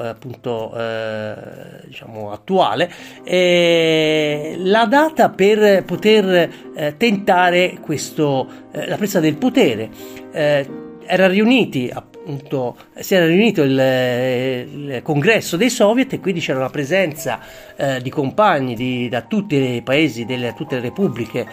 attuale, la data per poter tentare la presa del potere. Si era riunito il congresso dei soviet, e quindi c'era una presenza di compagni da tutti i paesi, da tutte le repubbliche,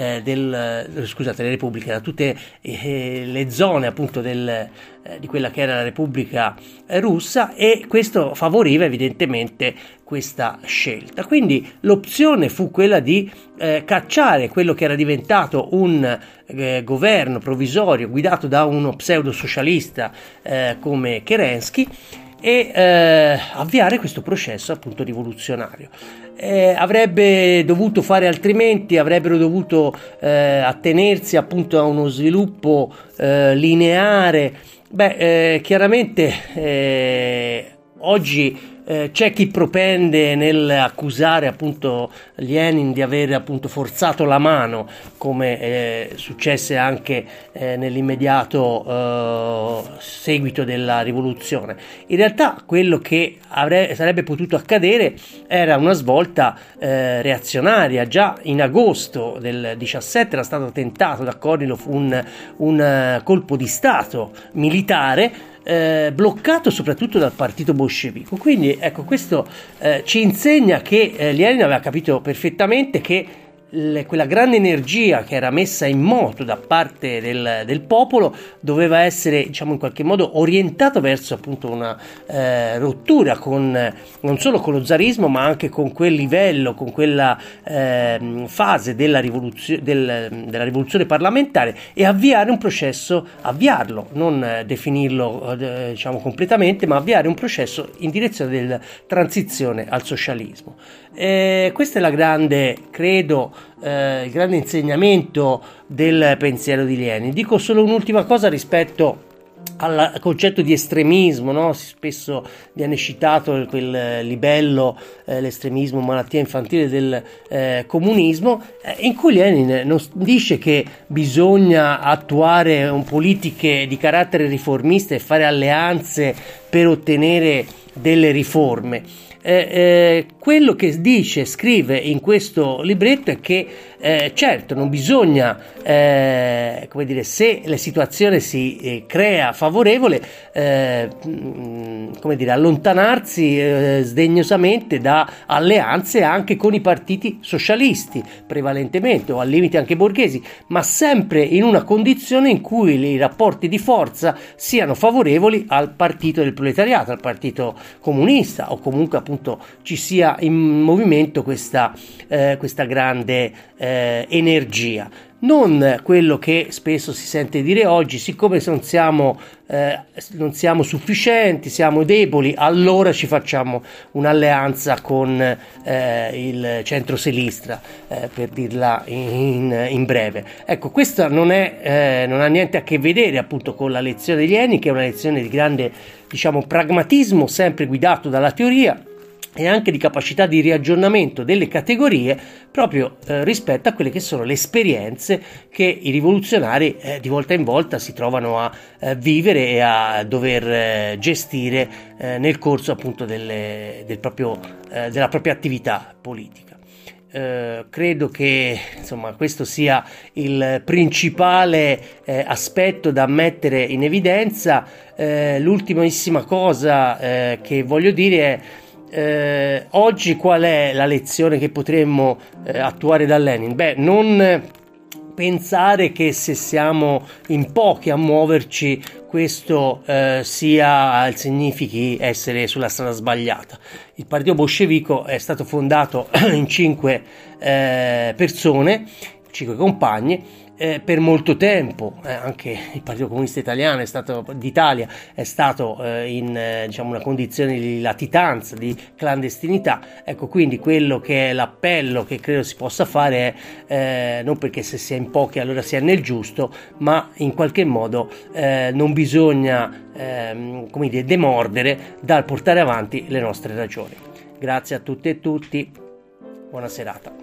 da tutte le zone appunto di quella che era la Repubblica russa, e questo favoriva evidentemente questa scelta. Quindi l'opzione fu quella di cacciare quello che era diventato un governo provvisorio guidato da uno pseudo socialista come Kerensky, e avviare questo processo appunto rivoluzionario. Avrebbe dovuto fare altrimenti, avrebbero dovuto attenersi appunto a uno sviluppo lineare. Chiaramente oggi c'è chi propende nel accusare appunto Lenin di aver appunto forzato la mano, come successe anche nell'immediato seguito della rivoluzione. In realtà quello che sarebbe potuto accadere era una svolta reazionaria. Già in agosto del 17 era stato tentato da Kornilov un colpo di stato militare, bloccato soprattutto dal partito bolscevico. Quindi ecco, questo ci insegna che Lenin aveva capito perfettamente che quella grande energia che era messa in moto da parte del popolo doveva essere, diciamo, in qualche modo orientata verso appunto una rottura non solo con lo zarismo, ma anche con quel livello, con quella fase della rivoluzione parlamentare, e avviare un processo, non definirlo diciamo completamente, ma avviare un processo in direzione della transizione al socialismo. Questo è il grande insegnamento del pensiero di Lenin. Dico solo un'ultima cosa rispetto al concetto di estremismo, no? Spesso viene citato quel libello, l'estremismo, malattia infantile del comunismo, in cui Lenin non dice che bisogna attuare politiche di carattere riformista e fare alleanze per ottenere delle riforme. Quello che scrive in questo libretto è che certo non bisogna, come dire, se la situazione si crea favorevole, come dire, allontanarsi sdegnosamente da alleanze anche con i partiti socialisti, prevalentemente, o al limite anche borghesi, ma sempre in una condizione in cui i rapporti di forza siano favorevoli al partito del proletariato, al partito comunista, o comunque appunto ci sia in movimento questa grande energia. Non quello che spesso si sente dire oggi: siccome non siamo sufficienti, siamo deboli, allora ci facciamo un'alleanza con il centro-sinistra, per dirla in breve. Ecco, questa non ha niente a che vedere appunto con la lezione di Lenin, che è una lezione di grande, diciamo, pragmatismo, sempre guidato dalla teoria, e anche di capacità di riaggiornamento delle categorie proprio rispetto a quelle che sono le esperienze che i rivoluzionari di volta in volta si trovano a vivere e a dover gestire nel corso appunto della propria attività politica. Credo che insomma questo sia il principale aspetto da mettere in evidenza. L'ultimissima cosa che voglio dire è: oggi qual è la lezione che potremmo attuare da Lenin? Non pensare che se siamo in pochi a muoverci questo significhi essere sulla strada sbagliata. Il partito bolscevico è stato fondato in 5 persone, 5 compagni. Per molto tempo anche il Partito Comunista Italiano d'Italia è stato in una condizione di latitanza, di clandestinità. Ecco, quindi quello che è l'appello che credo si possa fare è non perché se si è in pochi allora si è nel giusto, ma in qualche modo non bisogna come dire, demordere dal portare avanti le nostre ragioni. Grazie a tutte e tutti, buona serata.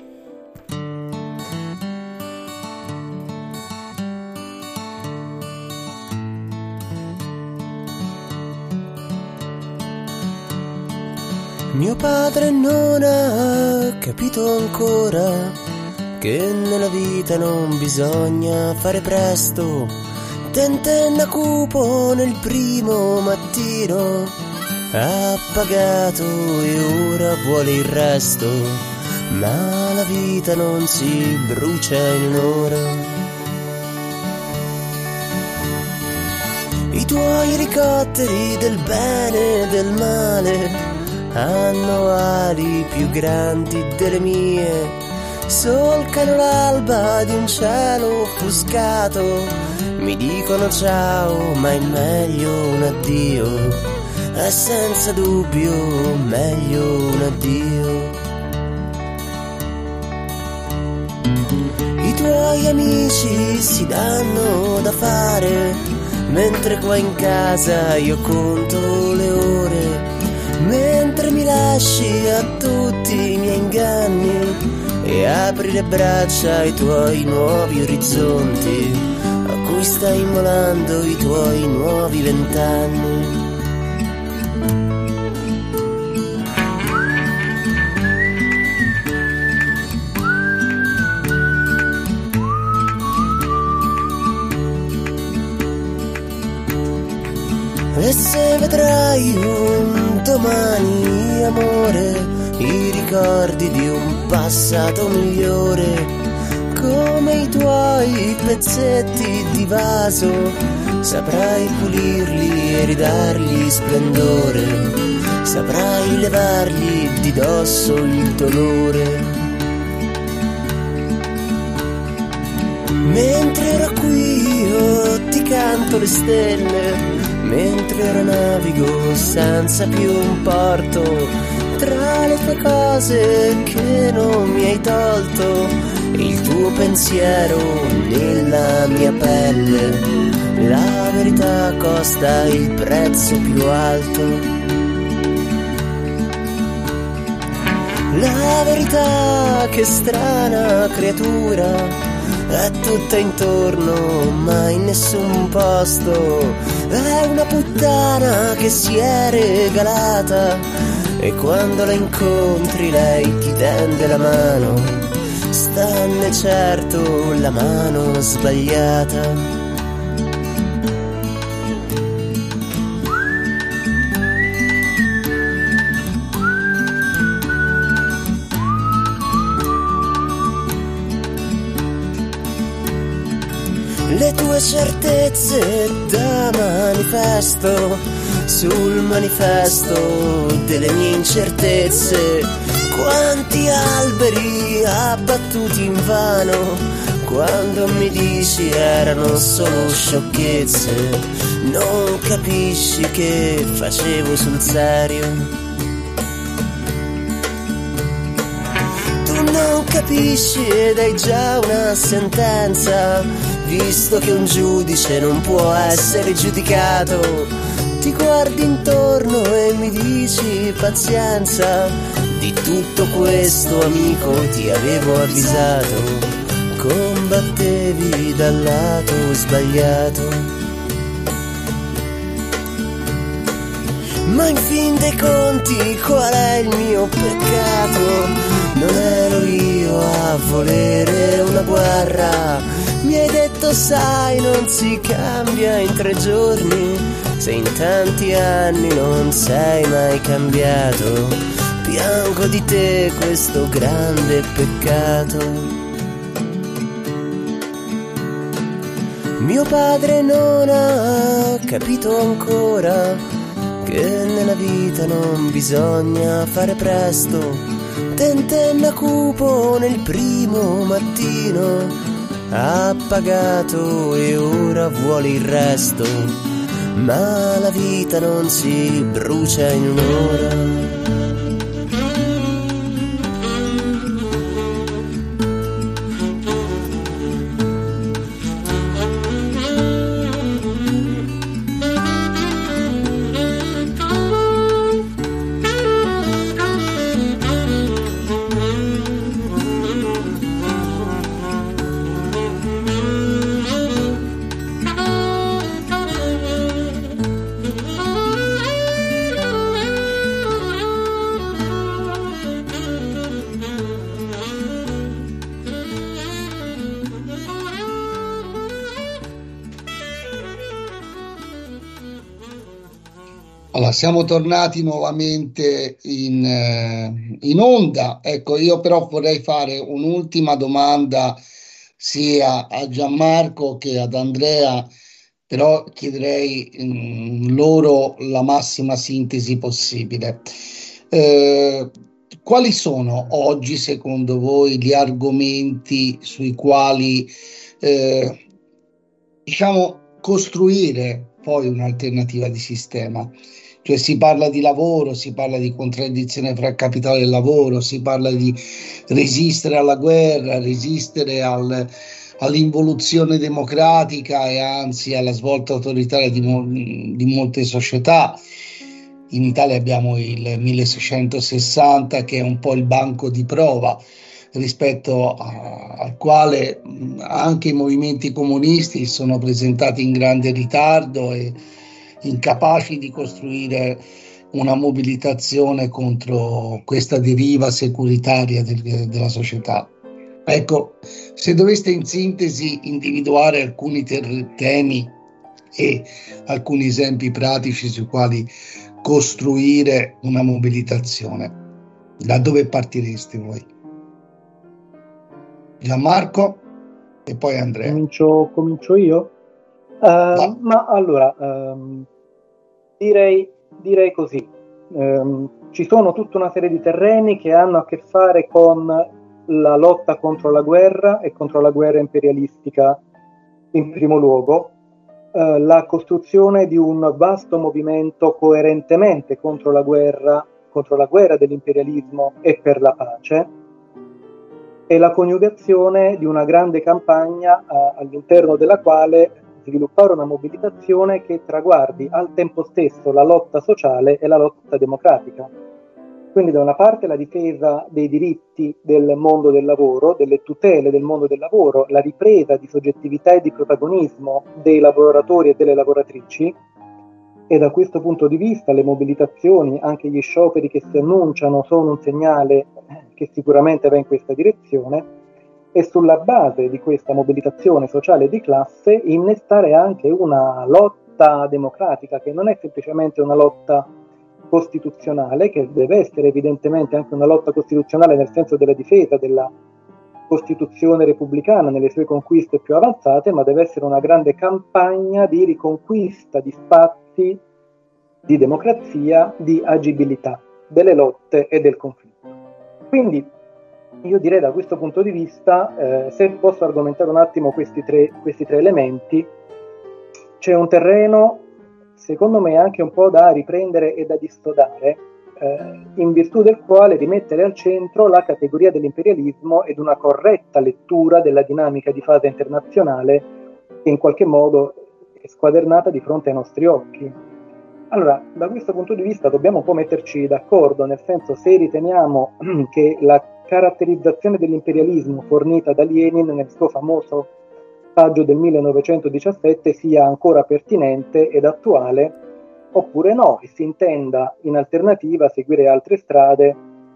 Mio padre non ha capito ancora che nella vita non bisogna fare presto. Tentenna cupo nel primo mattino, ha pagato e ora vuole il resto, ma la vita non si brucia in un'ora. I tuoi elicotteri del bene e del male hanno ali più grandi delle mie, solcano l'alba di un cielo offuscato, mi dicono ciao ma è meglio un addio, è senza dubbio meglio un addio. I tuoi amici si danno da fare, mentre qua in casa io conto le ore. mentre mi lasci a tutti i miei inganni e apri le braccia ai tuoi nuovi orizzonti, a cui stai immolando i tuoi nuovi 20 anni. E se vedrai un domani, amore, i ricordi di un passato migliore, come i tuoi pezzetti di vaso, saprai pulirli e ridargli splendore, saprai levargli di dosso il dolore. Mentre ero qui io ti canto le stelle, mentre ora navigo senza più un porto, tra le tue cose che non mi hai tolto, il tuo pensiero nella mia pelle, la verità costa il prezzo più alto. La verità, che strana creatura, è tutta intorno ma in nessun posto, è una puttana che si è regalata e quando la incontri lei ti tende la mano, stanne certo la mano sbagliata. Le tue certezze da manifesto, sul manifesto delle mie incertezze, quanti alberi abbattuti invano, quando mi dici erano solo sciocchezze, non capisci che facevo sul serio. Tu non capisci ed hai già una sentenza, visto che un giudice non può essere giudicato. Ti guardi intorno e mi dici pazienza, di tutto questo amico ti avevo avvisato, combattevi dal lato sbagliato. Ma in fin dei conti qual è il mio peccato? Non ero io a volere una guerra, mi hai detto sai non si cambia in 3 giorni, se in tanti anni non sei mai cambiato, piango di te questo grande peccato. Mio padre non ha capito ancora che nella vita non bisogna fare presto, tentenna cupo nel primo mattino, ha pagato e ora vuole il resto, ma la vita non si brucia in un'ora. Allora, siamo tornati nuovamente in onda. Ecco, io però vorrei fare un'ultima domanda sia a Gianmarco che ad Andrea, però chiederei loro la massima sintesi possibile. Quali sono oggi, secondo voi, gli argomenti sui quali costruire poi un'alternativa di sistema? Cioè si parla di lavoro, si parla di contraddizione fra capitale e lavoro, si parla di resistere alla guerra, resistere all'involuzione democratica e anzi alla svolta autoritaria di molte società. in Italia abbiamo il 1660 che è un po' il banco di prova rispetto al quale anche i movimenti comunisti sono presentati in grande ritardo e incapaci di costruire una mobilitazione contro questa deriva securitaria della società. Ecco, se doveste in sintesi individuare alcuni temi e alcuni esempi pratici sui quali costruire una mobilitazione, da dove partireste voi? Gianmarco e poi Andrea. Comincio io? Ma allora, direi così. Ci sono tutta una serie di terreni che hanno a che fare con la lotta contro la guerra e contro la guerra imperialistica in primo luogo, la costruzione di un vasto movimento coerentemente contro la guerra dell'imperialismo e per la pace, e la coniugazione di una grande campagna all'interno della quale sviluppare una mobilitazione che traguardi al tempo stesso la lotta sociale e la lotta democratica. Quindi da una parte la difesa dei diritti del mondo del lavoro, delle tutele del mondo del lavoro, la ripresa di soggettività e di protagonismo dei lavoratori e delle lavoratrici, e da questo punto di vista le mobilitazioni, anche gli scioperi che si annunciano, sono un segnale che sicuramente va in questa direzione, e sulla base di questa mobilitazione sociale di classe innestare anche una lotta democratica che non è semplicemente una lotta costituzionale, che deve essere evidentemente anche una lotta costituzionale nel senso della difesa della Costituzione repubblicana nelle sue conquiste più avanzate, ma deve essere una grande campagna di riconquista di spazi di democrazia, di agibilità delle lotte e del conflitto. Quindi io direi da questo punto di vista, se posso argomentare un attimo questi tre elementi, c'è un terreno secondo me anche un po' da riprendere e da distodare, in virtù del quale rimettere al centro la categoria dell'imperialismo ed una corretta lettura della dinamica di fase internazionale che in qualche modo è squadernata di fronte ai nostri occhi. Allora, da questo punto di vista dobbiamo un po' metterci d'accordo, nel senso, se riteniamo che la caratterizzazione dell'imperialismo fornita da Lenin nel suo famoso saggio del 1917 sia ancora pertinente ed attuale, oppure no, e si intenda in alternativa seguire altre strade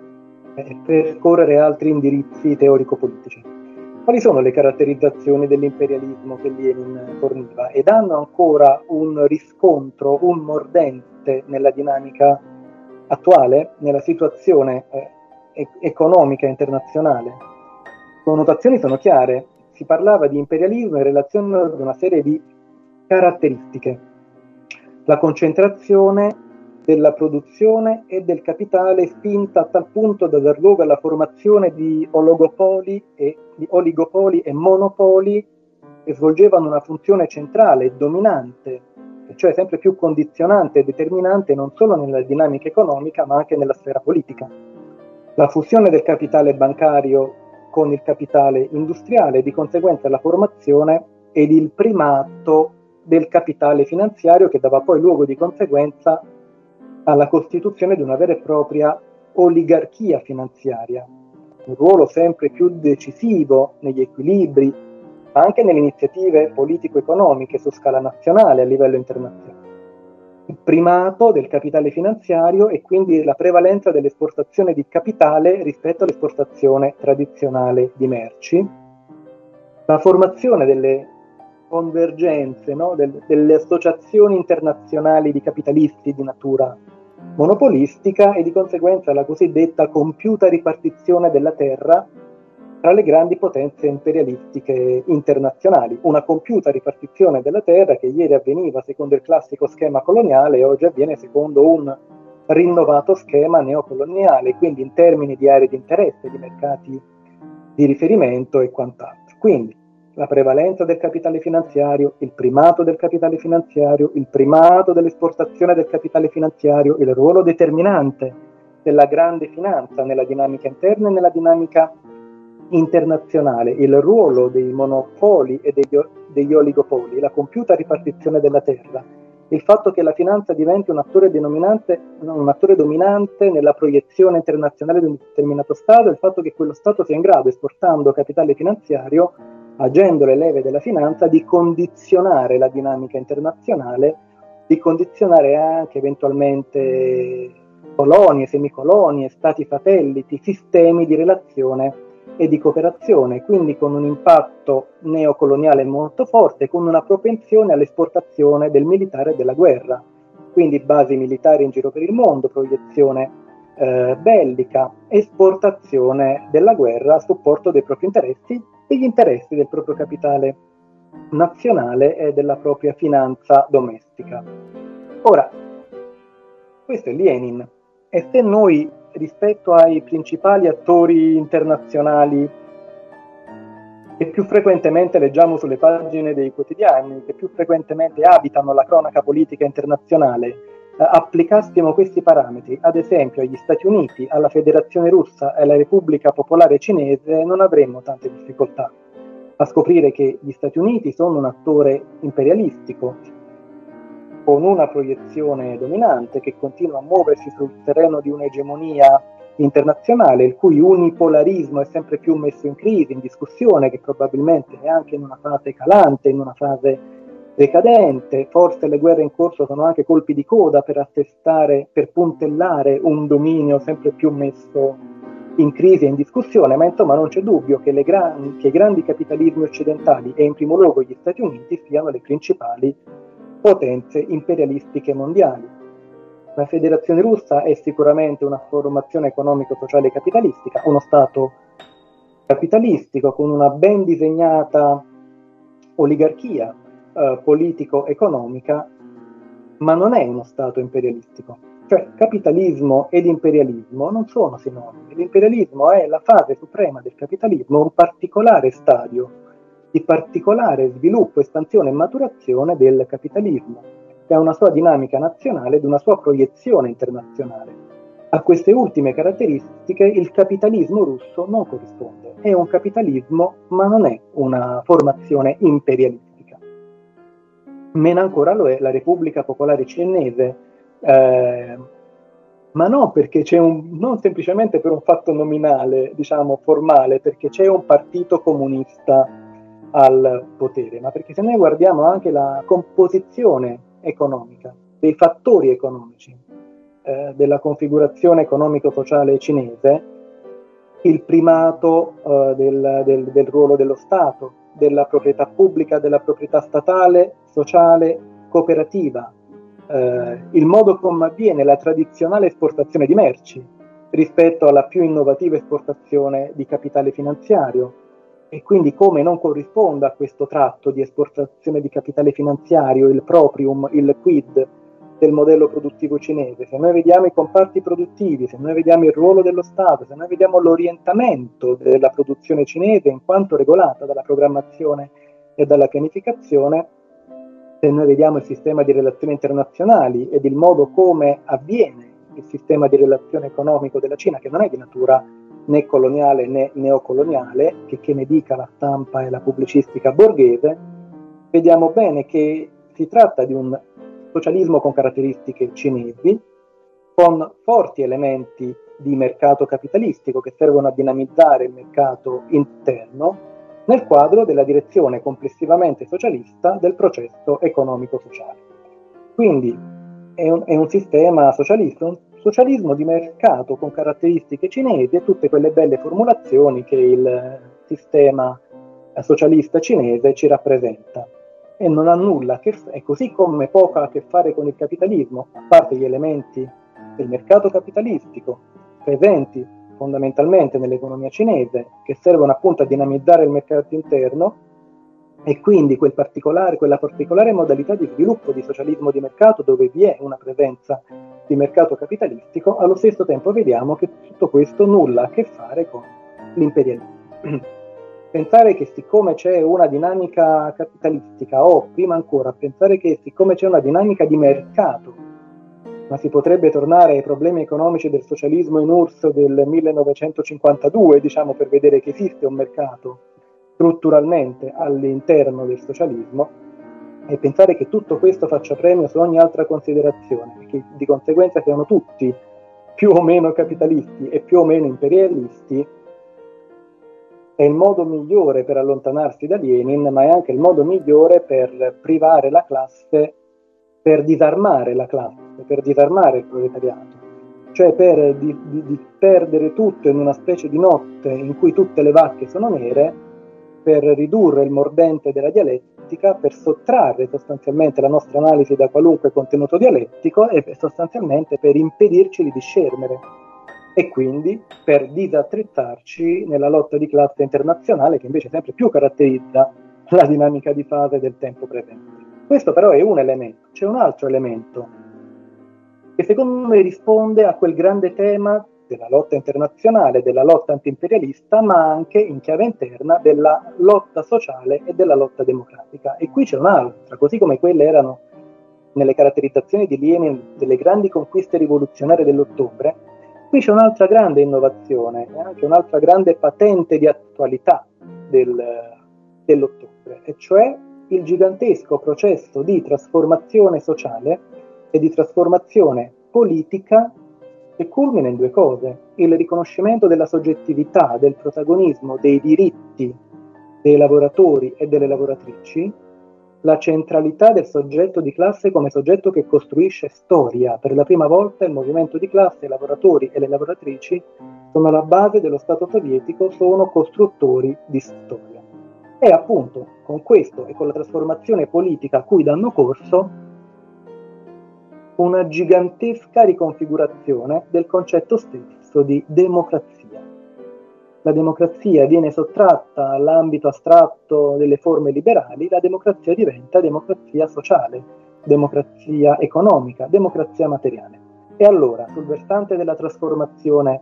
e percorrere altri indirizzi teorico-politici. Quali sono le caratterizzazioni dell'imperialismo che Lenin forniva? Ed hanno ancora un riscontro, un mordente nella dinamica attuale, nella situazione economica internazionale. Le connotazioni sono chiare. Si parlava di imperialismo in relazione ad una serie di caratteristiche. La concentrazione della produzione e del capitale spinta a tal punto da dar luogo alla formazione di oligopoli e monopoli che svolgevano una funzione centrale e dominante, cioè sempre più condizionante e determinante non solo nella dinamica economica ma anche nella sfera politica. La fusione del capitale bancario con il capitale industriale, di conseguenza la formazione ed il primato del capitale finanziario, che dava poi luogo di conseguenza alla costituzione di una vera e propria oligarchia finanziaria, un ruolo sempre più decisivo negli equilibri, ma anche nelle iniziative politico-economiche su scala nazionale e a livello internazionale. Il primato del capitale finanziario e quindi la prevalenza dell'esportazione di capitale rispetto all'esportazione tradizionale di merci, la formazione delle convergenze, no? delle associazioni internazionali di capitalisti di natura monopolistica e di conseguenza la cosiddetta compiuta ripartizione della terra tra le grandi potenze imperialistiche internazionali. Una compiuta ripartizione della terra che ieri avveniva secondo il classico schema coloniale e oggi avviene secondo un rinnovato schema neocoloniale, quindi in termini di aree di interesse, di mercati di riferimento e quant'altro. Quindi la prevalenza del capitale finanziario, il primato del capitale finanziario, il primato dell'esportazione del capitale finanziario, il ruolo determinante della grande finanza nella dinamica interna e nella dinamica internazionale, il ruolo dei monopoli e degli oligopoli, la compiuta ripartizione della terra il fatto che la finanza diventi un attore dominante nella proiezione internazionale di un determinato Stato, il fatto che quello Stato sia in grado, esportando capitale finanziario, agendo le leve della finanza, di condizionare la dinamica internazionale, di condizionare anche eventualmente colonie, semicolonie, stati satelliti, sistemi di relazione e di cooperazione, quindi con un impatto neocoloniale molto forte, con una propensione all'esportazione del militare e della guerra, quindi basi militari in giro per il mondo, proiezione bellica, esportazione della guerra a supporto dei propri interessi, degli interessi del proprio capitale nazionale e della propria finanza domestica. Ora, questo è Lenin, e se noi rispetto ai principali attori internazionali che più frequentemente leggiamo sulle pagine dei quotidiani, che più frequentemente abitano la cronaca politica internazionale, applicassimo questi parametri, ad esempio agli Stati Uniti, alla Federazione Russa e alla Repubblica Popolare Cinese, non avremmo tante difficoltà a scoprire che gli Stati Uniti sono un attore imperialistico, con una proiezione dominante che continua a muoversi sul terreno di un'egemonia internazionale, il cui unipolarismo è sempre più messo in crisi, in discussione, che probabilmente è anche in una fase calante, in una fase decadente. Forse le guerre in corso sono anche colpi di coda per attestare, per puntellare un dominio sempre più messo in crisi e in discussione, ma insomma non c'è dubbio che i grandi capitalismi occidentali, e in primo luogo gli Stati Uniti, siano le principali potenze imperialistiche mondiali. La Federazione Russa è sicuramente una formazione economico-sociale capitalistica, uno Stato capitalistico con una ben disegnata oligarchia politico-economica, ma non è uno Stato imperialistico. Cioè, capitalismo ed imperialismo non sono sinonimi. L'imperialismo è la fase suprema del capitalismo, un particolare stadio di particolare sviluppo, espansione e maturazione del capitalismo, che ha una sua dinamica nazionale ed una sua proiezione internazionale. A queste ultime caratteristiche il capitalismo russo non corrisponde. È un capitalismo, ma non è una formazione imperialistica. Meno ancora lo è la Repubblica Popolare Cinese, ma non perché non semplicemente per un fatto nominale, diciamo formale, perché c'è un partito comunista al potere, ma perché se noi guardiamo anche la composizione economica, dei fattori economici della configurazione economico-sociale cinese, il primato del ruolo dello Stato, della proprietà pubblica, della proprietà statale, sociale, cooperativa, il modo come avviene la tradizionale esportazione di merci rispetto alla più innovativa esportazione di capitale finanziario, e quindi come non corrisponda a questo tratto di esportazione di capitale finanziario il proprium, il quid del modello produttivo cinese. Se noi vediamo i comparti produttivi, se noi vediamo il ruolo dello Stato, se noi vediamo l'orientamento della produzione cinese in quanto regolata dalla programmazione e dalla pianificazione, se noi vediamo il sistema di relazioni internazionali ed il modo come avviene il sistema di relazione economico della Cina, che non è di natura né coloniale né neocoloniale, che ne dica la stampa e la pubblicistica borghese, vediamo bene che si tratta di un socialismo con caratteristiche cinesi, con forti elementi di mercato capitalistico che servono a dinamizzare il mercato interno nel quadro della direzione complessivamente socialista del processo economico-sociale. Quindi è un sistema socialista, un socialismo di mercato con caratteristiche cinesi e tutte quelle belle formulazioni che il sistema socialista cinese ci rappresenta. E non ha nulla che fare, così come poco ha a che fare con il capitalismo, a parte gli elementi del mercato capitalistico presenti fondamentalmente nell'economia cinese, che servono appunto a dinamizzare il mercato interno, e quindi quella particolare modalità di sviluppo di socialismo di mercato dove vi è una presenza di mercato capitalistico. Allo stesso tempo vediamo che tutto questo nulla ha a che fare con l'imperialismo. Pensare che siccome c'è una dinamica capitalistica, o prima ancora pensare che siccome c'è una dinamica di mercato, ma si potrebbe tornare ai problemi economici del socialismo in URSS del 1952, diciamo, per vedere che esiste un mercato strutturalmente all'interno del socialismo, e pensare che tutto questo faccia premio su ogni altra considerazione e che di conseguenza siano tutti più o meno capitalisti e più o meno imperialisti è il modo migliore per allontanarsi da Lenin, ma è anche il modo migliore per privare la classe, per disarmare la classe, per disarmare il proletariato, cioè per di perdere tutto in una specie di notte in cui tutte le vacche sono nere, per ridurre il mordente della dialettica, per sottrarre sostanzialmente la nostra analisi da qualunque contenuto dialettico e sostanzialmente per impedirci di discernere e quindi per disattrezzarci nella lotta di classe internazionale che invece sempre più caratterizza la dinamica di fase del tempo presente. Questo però è un elemento, c'è un altro elemento che secondo me risponde a quel grande tema della lotta internazionale, della lotta antiimperialista, ma anche in chiave interna della lotta sociale e della lotta democratica. E qui c'è un'altra, così come quelle erano nelle caratterizzazioni di Lenin delle grandi conquiste rivoluzionarie dell'ottobre, qui c'è un'altra grande innovazione e anche un'altra grande patente di attualità dell'ottobre, e cioè il gigantesco processo di trasformazione sociale e di trasformazione politica che culmina in due cose: il riconoscimento della soggettività, del protagonismo, dei diritti dei lavoratori e delle lavoratrici, la centralità del soggetto di classe come soggetto che costruisce storia. Per la prima volta il movimento di classe, i lavoratori e le lavoratrici sono alla base dello Stato sovietico, sono costruttori di storia. E appunto con questo e con la trasformazione politica a cui danno corso una gigantesca riconfigurazione del concetto stesso di democrazia. La democrazia viene sottratta all'ambito astratto delle forme liberali, la democrazia diventa democrazia sociale, democrazia economica, democrazia materiale. E allora, sul versante della trasformazione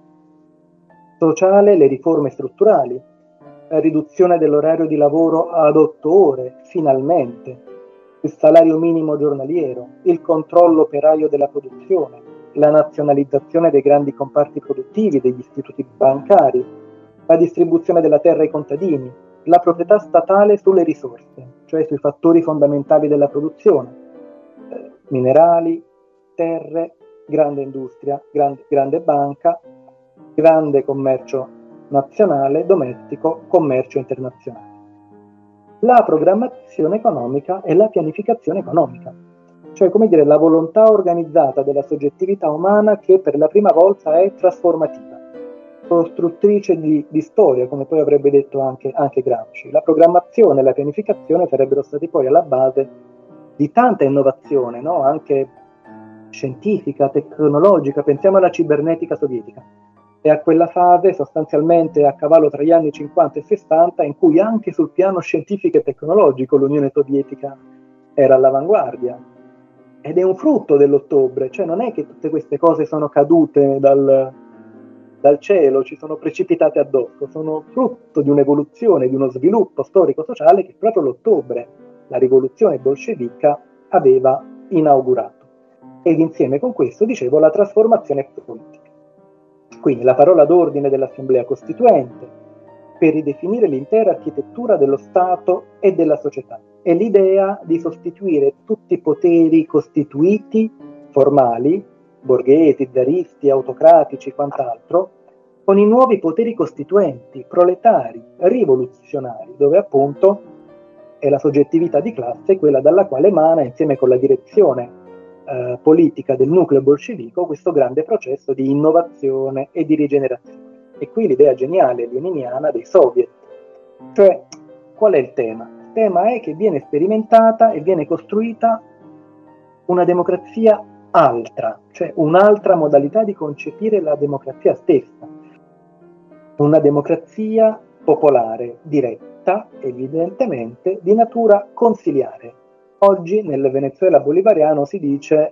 sociale, le riforme strutturali, la riduzione dell'orario di lavoro ad 8 ore, finalmente, il salario minimo giornaliero, il controllo operaio della produzione, la nazionalizzazione dei grandi comparti produttivi, degli istituti bancari, la distribuzione della terra ai contadini, la proprietà statale sulle risorse, cioè sui fattori fondamentali della produzione, minerali, terre, grande industria, grande banca, grande commercio nazionale, domestico, commercio internazionale. La programmazione economica e la pianificazione economica, cioè come dire la volontà organizzata della soggettività umana che per la prima volta è trasformativa, costruttrice di storia, come poi avrebbe detto anche Gramsci. La programmazione e la pianificazione sarebbero stati poi alla base di tanta innovazione, no? Anche scientifica, tecnologica. Pensiamo alla cibernetica sovietica e a quella fase sostanzialmente a cavallo tra gli anni 50 e 60 in cui anche sul piano scientifico e tecnologico l'Unione Sovietica era all'avanguardia. Ed è un frutto dell'ottobre, cioè non è che tutte queste cose sono cadute dal cielo, ci sono precipitate addosso, sono frutto di un'evoluzione, di uno sviluppo storico-sociale che proprio l'ottobre, la rivoluzione bolscevica, aveva inaugurato. Ed insieme con questo, dicevo, la trasformazione politica. Quindi la parola d'ordine dell'Assemblea Costituente per ridefinire l'intera architettura dello Stato e della società e l'idea di sostituire tutti i poteri costituiti, formali, borghesi, zaristi, autocratici, quant'altro, con i nuovi poteri costituenti, proletari, rivoluzionari, dove appunto è la soggettività di classe quella dalla quale emana, insieme con la direzione politica del nucleo bolscevico, questo grande processo di innovazione e di rigenerazione. E qui l'idea geniale leniniana dei soviet. Cioè, qual è il tema? Il tema è che viene sperimentata e viene costruita una democrazia altra, cioè un'altra modalità di concepire la democrazia stessa. Una democrazia popolare, diretta, evidentemente di natura consiliare. Oggi nel Venezuela bolivariano si dice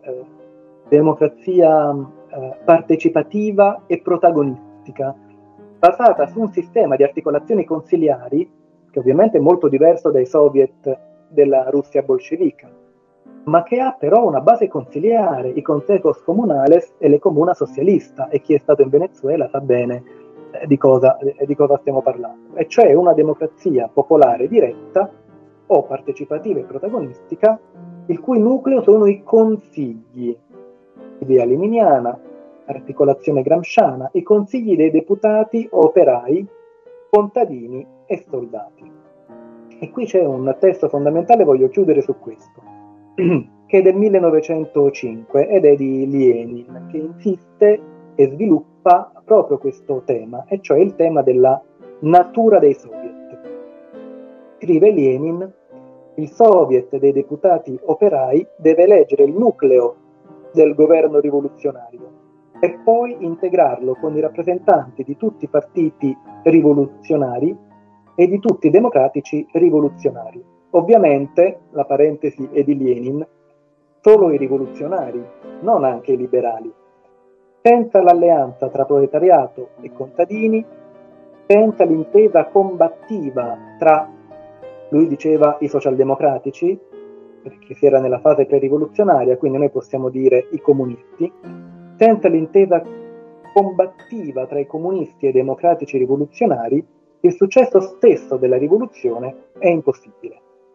democrazia partecipativa e protagonistica, basata su un sistema di articolazioni consiliari che ovviamente è molto diverso dai soviet della Russia bolscevica, ma che ha però una base consiliare, i consejos comunales e le comuna socialista, e chi è stato in Venezuela sa bene di cosa stiamo parlando, e cioè una democrazia popolare diretta o partecipativa e protagonistica, il cui nucleo sono i consigli, idea leminiana, articolazione gramsciana, i consigli dei deputati, operai, contadini e soldati. E qui c'è un testo fondamentale, voglio chiudere su questo, che è del 1905 ed è di Lenin, che insiste e sviluppa proprio questo tema, e cioè il tema della natura dei soviet. Scrive Lenin: il soviet dei deputati operai deve eleggere il nucleo del governo rivoluzionario e poi integrarlo con i rappresentanti di tutti i partiti rivoluzionari e di tutti i democratici rivoluzionari. Ovviamente, la parentesi è di Lenin, solo i rivoluzionari, non anche i liberali. Senza l'alleanza tra proletariato e contadini, senza l'intesa combattiva tra, lui diceva, i socialdemocratici, perché si era nella fase pre-rivoluzionaria, quindi noi possiamo dire i comunisti, senza l'intesa combattiva tra i comunisti e i democratici rivoluzionari, il successo stesso della rivoluzione è impossibile.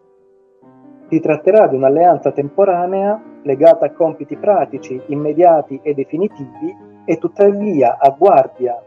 Si tratterà di un'alleanza temporanea legata a compiti pratici, immediati e definitivi, e tuttavia a guardia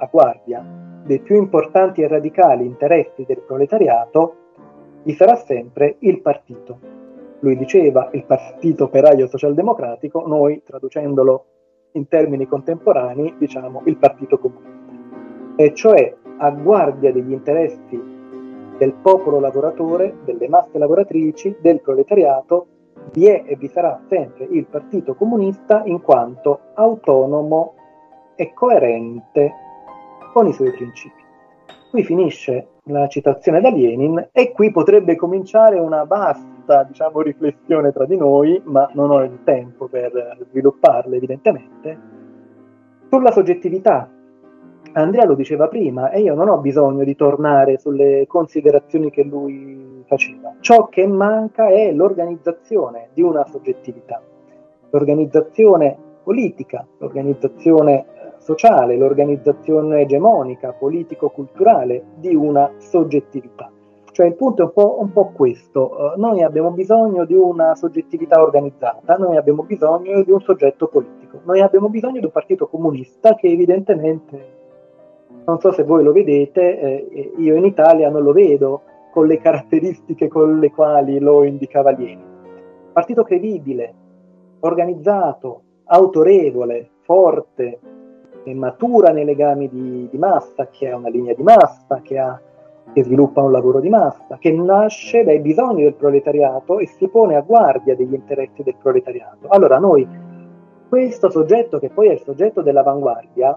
dei più importanti e radicali interessi del proletariato vi sarà sempre il partito. Lui diceva il partito operaio socialdemocratico, noi traducendolo in termini contemporanei diciamo il partito comunista, e cioè a guardia degli interessi del popolo lavoratore, delle masse lavoratrici, del proletariato, vi è e vi sarà sempre il partito comunista in quanto autonomo e coerente con i suoi principi. Qui finisce la citazione da Lenin e qui potrebbe cominciare una vasta, riflessione tra di noi, ma non ho il tempo per svilupparla evidentemente, sulla soggettività. Andrea lo diceva prima e io non ho bisogno di tornare sulle considerazioni che lui faceva. Ciò che manca è l'organizzazione di una soggettività, l'organizzazione politica, l'organizzazione sociale, l'organizzazione egemonica, politico-culturale di una soggettività. Cioè il punto è un po' questo, noi abbiamo bisogno di una soggettività organizzata, noi abbiamo bisogno di un soggetto politico, noi abbiamo bisogno di un partito comunista che evidentemente, non so se voi lo vedete, io in Italia non lo vedo con le caratteristiche con le quali lo indicava Lenin. Partito credibile, organizzato, autorevole, forte, che matura nei legami di massa, che ha una linea di massa, che sviluppa un lavoro di massa, che nasce dai bisogni del proletariato e si pone a guardia degli interessi del proletariato. Allora noi, questo soggetto che poi è il soggetto dell'avanguardia,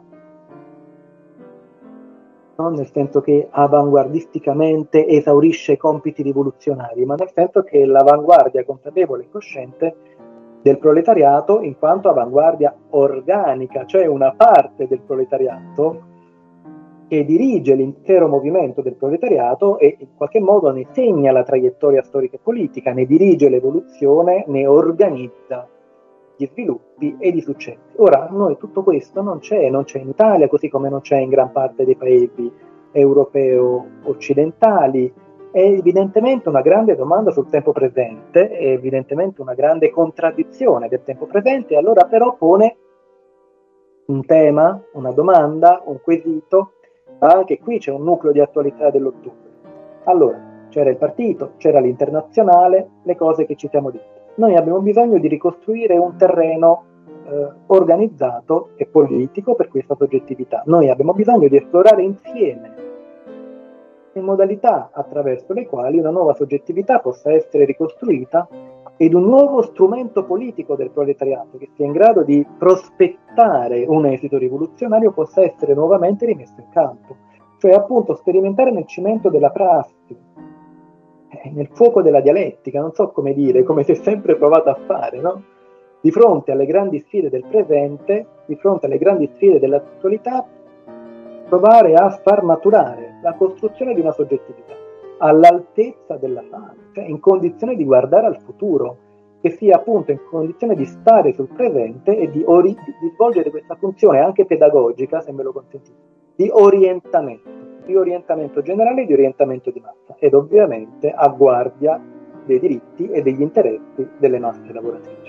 non nel senso che avanguardisticamente esaurisce i compiti rivoluzionari, ma nel senso che è l'avanguardia consapevole e cosciente del proletariato in quanto avanguardia organica, cioè una parte del proletariato che dirige l'intero movimento del proletariato e in qualche modo ne segna la traiettoria storica e politica, ne dirige l'evoluzione, ne organizza gli sviluppi e i successi. Ora, noi tutto questo non c'è in Italia, così come non c'è in gran parte dei paesi europeo occidentali. È evidentemente una grande domanda sul tempo presente, è evidentemente una grande contraddizione del tempo presente, allora però pone un tema, una domanda, un quesito, anche qui c'è un nucleo di attualità dell'ottobre. Allora, c'era il partito, c'era l'internazionale, le cose che ci siamo detti. Noi abbiamo bisogno di ricostruire un terreno organizzato e politico per questa soggettività. Noi abbiamo bisogno di esplorare insieme le modalità attraverso le quali una nuova soggettività possa essere ricostruita ed un nuovo strumento politico del proletariato che sia in grado di prospettare un esito rivoluzionario possa essere nuovamente rimesso in campo. Cioè appunto sperimentare nel cimento della prassi, nel fuoco della dialettica, non so come dire, come si è sempre provato a fare, no? Di fronte alle grandi sfide del presente, di fronte alle grandi sfide dell'attualità, provare a far maturare la costruzione di una soggettività all'altezza della fase, cioè in condizione di guardare al futuro, che sia appunto in condizione di stare sul presente e di svolgere questa funzione anche pedagogica, se me lo consentite, di orientamento, di orientamento generale e di orientamento di massa, ed ovviamente a guardia dei diritti e degli interessi delle masse lavoratrici.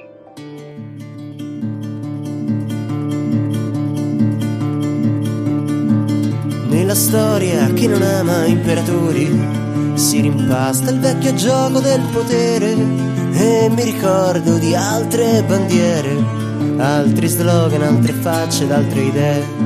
Nella storia che non ama imperatori si rimpasta il vecchio gioco del potere, e mi ricordo di altre bandiere, altri slogan, altre facce ed altre idee.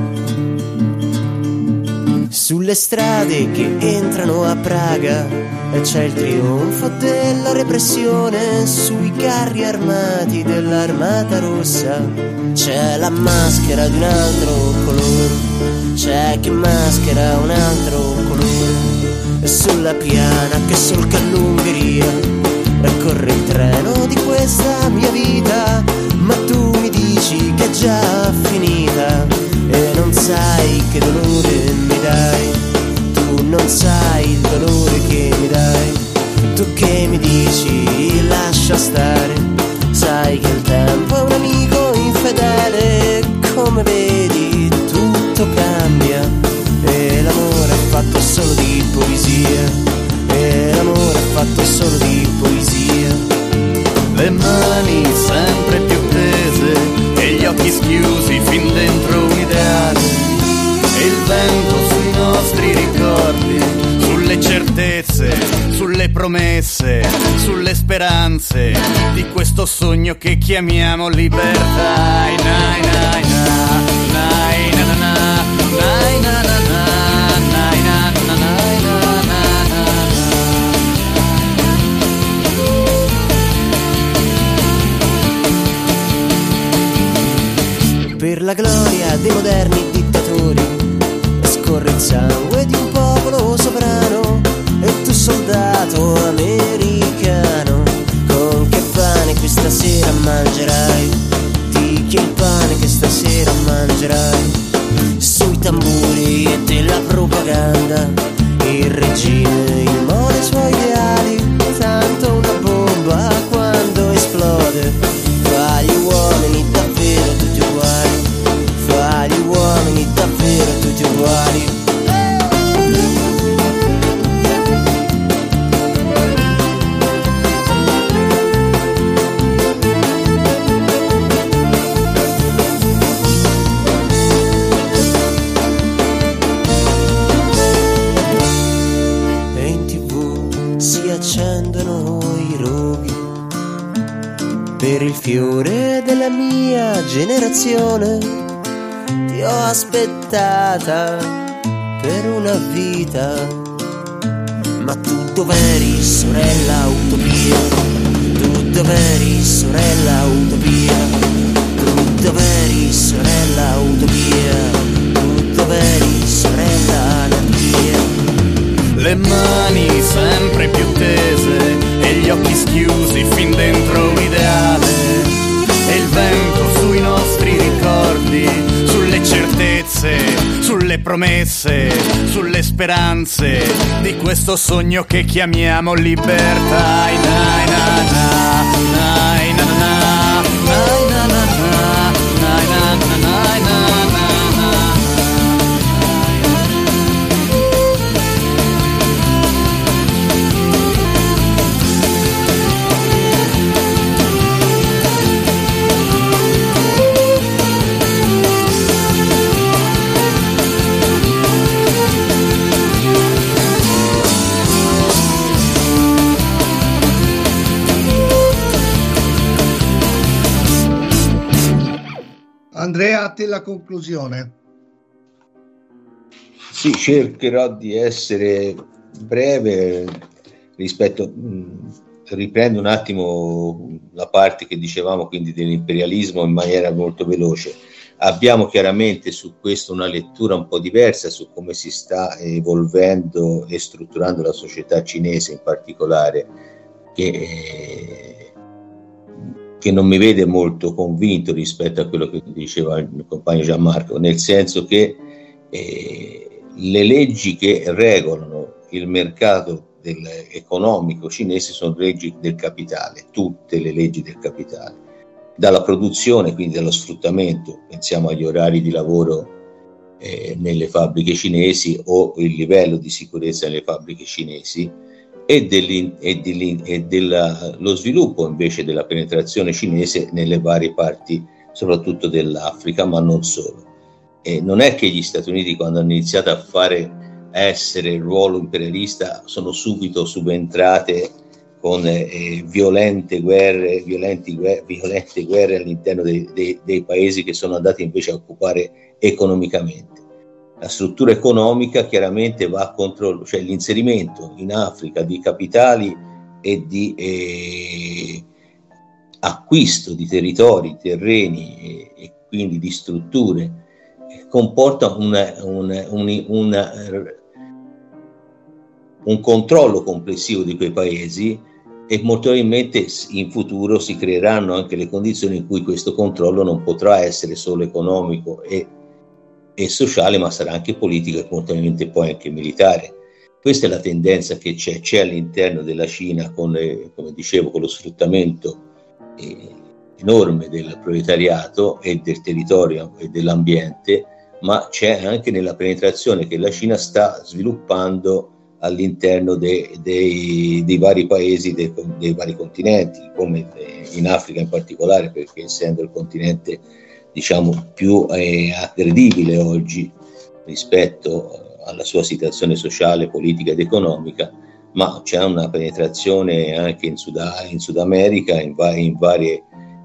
Sulle strade che entrano a Praga c'è il trionfo della repressione, sui carri armati dell'Armata Rossa c'è la maschera di un altro colore, c'è chi maschera un altro colore, e sulla piana che solca l'Ungheria corre il treno di questa mia vita, ma tu mi dici che è già finita e non sai che dolore mi dai, tu non sai il dolore che mi dai, tu che mi dici lascia stare, sai che il tempo è un amico infedele, come vedi tutto cambia, e l'amore è fatto solo di poesia, e l'amore è fatto solo di poesia. Le mani sempre più tese e gli occhi schiusi fin dentro un ideale, e il vento sui nostri ricordi, sulle certezze, sulle promesse, sulle speranze di questo sogno che chiamiamo libertà. Nai, nai, nai, nai, na, na, na, nai, na, na, na, nai, na, na, nai, na, na, na. Per la gloria dei moderni dittatori scorre il sangue di un popolo sovrano, e tu soldato americano, con che pane questa sera mangerai? Di che il pane che stasera mangerai? Sui tamburi e della propaganda il regime immole i suoi ideali, tanto una bomba quando esplode fa gli uomini davvero tutti uguali, fa gli uomini davvero tutti uguali. E in TV si accendono i roghi per il fiore della mia generazione. Ti ho aspettata per una vita, ma tu dov'eri, sorella utopia? Tu dov'eri, sorella utopia? Tu dov'eri, sorella utopia? Tu dov'eri, sorella anarchia? Le mani sempre più tese e gli occhi schiusi fin dentro un ideale, e il vento sui nostri ricordi, sulle certezze, sulle promesse, sulle speranze di questo sogno che chiamiamo libertà. Nai, nai, nai, nai, nai, nai, nai, nai, nai, nai, nai, nai. Andrea, a te la conclusione. Sì, cercherò di essere breve rispetto, riprendo un attimo la parte che dicevamo quindi dell'imperialismo in maniera molto veloce. Abbiamo chiaramente su questo una lettura un po' diversa su come si sta evolvendo e strutturando la società cinese in particolare, che non mi vede molto convinto rispetto a quello che diceva il mio compagno Gianmarco, nel senso che le leggi che regolano il mercato economico cinese sono leggi del capitale, tutte le leggi del capitale, dalla produzione, quindi dallo sfruttamento, pensiamo agli orari di lavoro nelle fabbriche cinesi o il livello di sicurezza nelle fabbriche cinesi e dello sviluppo invece della penetrazione cinese nelle varie parti, soprattutto dell'Africa, ma non solo. Non è che gli Stati Uniti, quando hanno iniziato a essere il ruolo imperialista, sono subito subentrate con violente guerre all'interno dei paesi che sono andati invece a occupare economicamente. La struttura economica chiaramente va contro, cioè l'inserimento in Africa di capitali e di acquisto di territori, terreni e quindi di strutture comporta un controllo complessivo di quei paesi, e molto probabilmente in futuro si creeranno anche le condizioni in cui questo controllo non potrà essere solo economico e sociale, ma sarà anche politico e molto probabilmente poi anche militare. Questa è la tendenza che c'è all'interno della Cina, come dicevo, con lo sfruttamento enorme del proletariato e del territorio e dell'ambiente, ma c'è anche nella penetrazione che la Cina sta sviluppando all'interno dei vari paesi, dei vari continenti, come in Africa in particolare, perché essendo il continente diciamo più aggredibile oggi rispetto alla sua situazione sociale, politica ed economica, ma c'è una penetrazione anche in Sud America, in varie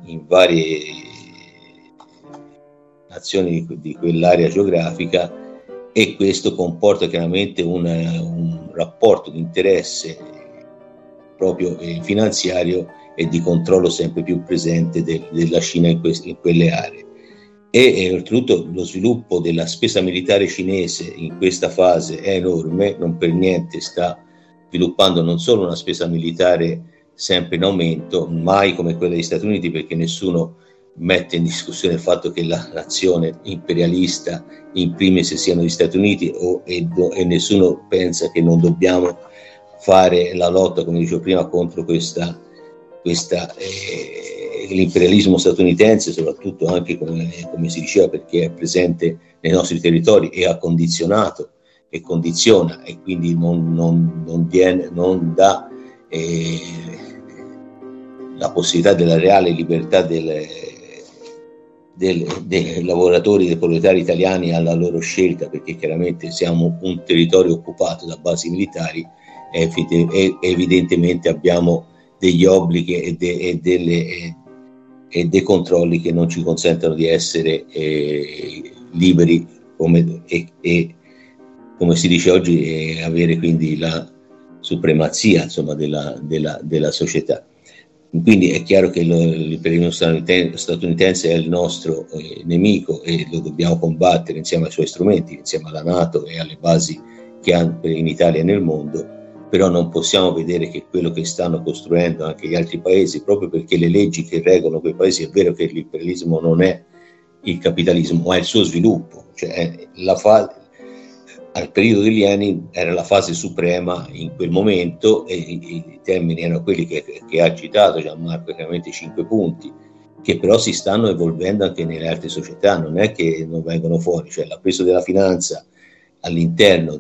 nazioni di quell'area geografica, e questo comporta chiaramente un rapporto di interesse proprio finanziario e di controllo sempre più presente della Cina in quelle aree. E oltretutto lo sviluppo della spesa militare cinese in questa fase è enorme, non per niente sta sviluppando non solo una spesa militare sempre in aumento, mai come quella degli Stati Uniti, perché nessuno mette in discussione il fatto che la nazione imperialista in primis siano gli Stati Uniti e nessuno pensa che non dobbiamo fare la lotta, come dicevo prima, contro l'imperialismo statunitense, soprattutto anche come si diceva, perché è presente nei nostri territori e ha condizionato e condiziona, e quindi non dà la possibilità della reale libertà dei lavoratori, dei proletari italiani alla loro scelta, perché chiaramente siamo un territorio occupato da basi militari e evidentemente abbiamo degli obblighi e dei controlli che non ci consentono di essere liberi come si dice oggi, avere quindi la supremazia, insomma, della società. Quindi è chiaro che l'imperialismo statunitense è il nostro nemico e lo dobbiamo combattere insieme ai suoi strumenti, insieme alla NATO e alle basi che ha in Italia e nel mondo, però non possiamo vedere che quello che stanno costruendo anche gli altri paesi, proprio perché le leggi che regolano quei paesi, è vero che l'imperialismo non è il capitalismo, ma è il suo sviluppo, cioè al periodo degli anni era la fase suprema in quel momento, e i termini erano quelli che ha citato Gianmarco, chiaramente 5 punti, che però si stanno evolvendo anche nelle altre società, non è che non vengono fuori, cioè la peso della finanza all'interno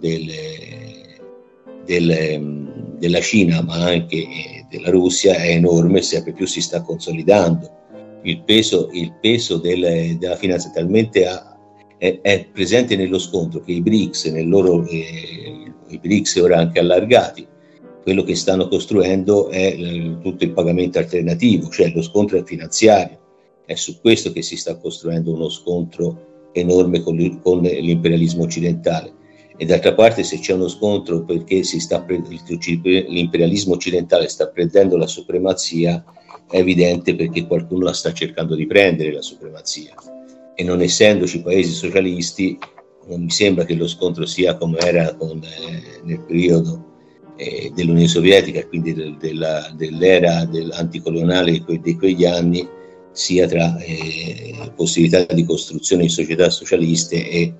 della Cina, ma anche della Russia, è enorme, sempre più si sta consolidando. Il peso della finanza talmente è presente nello scontro che i BRICS, i BRICS ora anche allargati, quello che stanno costruendo è tutto il pagamento alternativo, cioè lo scontro è finanziario. È su questo che si sta costruendo uno scontro enorme con l'imperialismo occidentale. E d'altra parte, se c'è uno scontro perché l'imperialismo occidentale sta prendendo la supremazia, è evidente perché qualcuno la sta cercando di prendere la supremazia. E non essendoci paesi socialisti, non mi sembra che lo scontro sia come era nel periodo dell'Unione Sovietica, quindi dell'era anticoloniale di quegli anni, sia tra possibilità di costruzione di società socialiste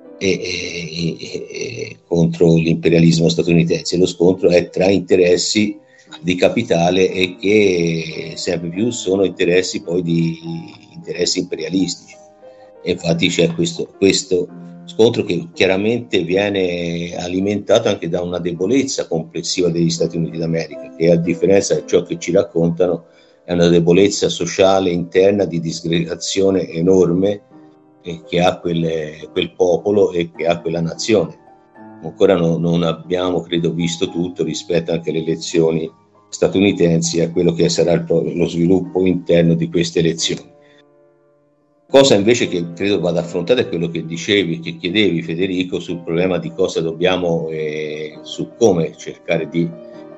e contro l'imperialismo statunitense. Lo scontro è tra interessi di capitale e che sempre più sono interessi poi di interessi imperialistici. E infatti c'è questo scontro che chiaramente viene alimentato anche da una debolezza complessiva degli Stati Uniti d'America, che a differenza di ciò che ci raccontano è una debolezza sociale interna di disgregazione enorme che ha quel popolo e che ha quella nazione. Ancora non abbiamo, credo, visto tutto rispetto anche alle elezioni statunitensi e a quello che sarà lo sviluppo interno di queste elezioni. Cosa invece che credo vada affrontata è quello che dicevi, che chiedevi, Federico, sul problema di cosa dobbiamo, su come cercare di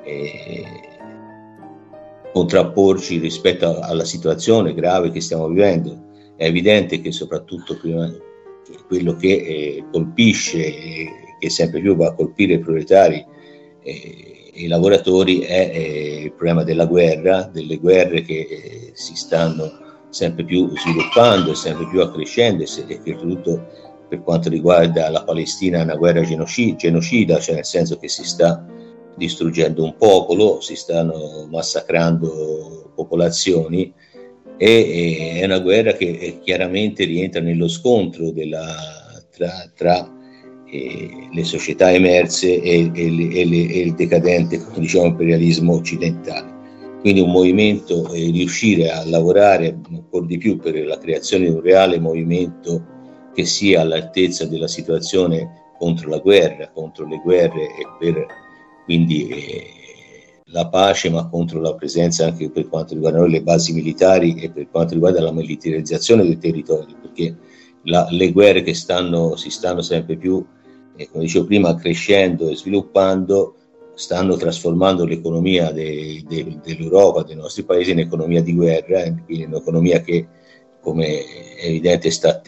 contrapporci rispetto alla situazione grave che stiamo vivendo. È evidente che soprattutto quello che colpisce e che sempre più va a colpire i proletari e i lavoratori è il problema della guerra, delle guerre che si stanno sempre più sviluppando e sempre più accrescendo, e soprattutto per quanto riguarda la Palestina è una guerra genocida, cioè nel senso che si sta distruggendo un popolo, si stanno massacrando popolazioni, e è una guerra che chiaramente rientra nello scontro tra le società emerse e il decadente, come diciamo, imperialismo occidentale. Quindi un movimento, riuscire a lavorare ancora di più per la creazione di un reale movimento che sia all'altezza della situazione contro la guerra, contro le guerre e per quindi la pace, ma contro la presenza anche per quanto riguarda le basi militari e per quanto riguarda la militarizzazione dei territori, perché le guerre che si stanno sempre più, come dicevo prima, crescendo e sviluppando, stanno trasformando l'economia dell'Europa, dei nostri paesi, in economia di guerra, quindi un'economia che, come è evidente, sta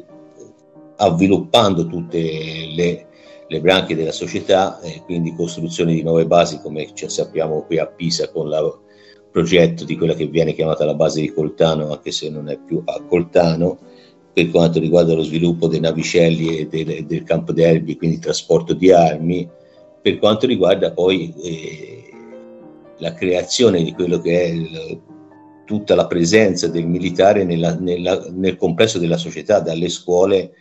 avviluppando tutte le branche della società, quindi costruzione di nuove basi, come sappiamo qui a Pisa con il progetto di quella che viene chiamata la base di Coltano, anche se non è più a Coltano, per quanto riguarda lo sviluppo dei navicelli e del campo d'erbi, quindi trasporto di armi, per quanto riguarda poi la creazione di quello che è tutta la presenza del militare nel complesso della società, dalle scuole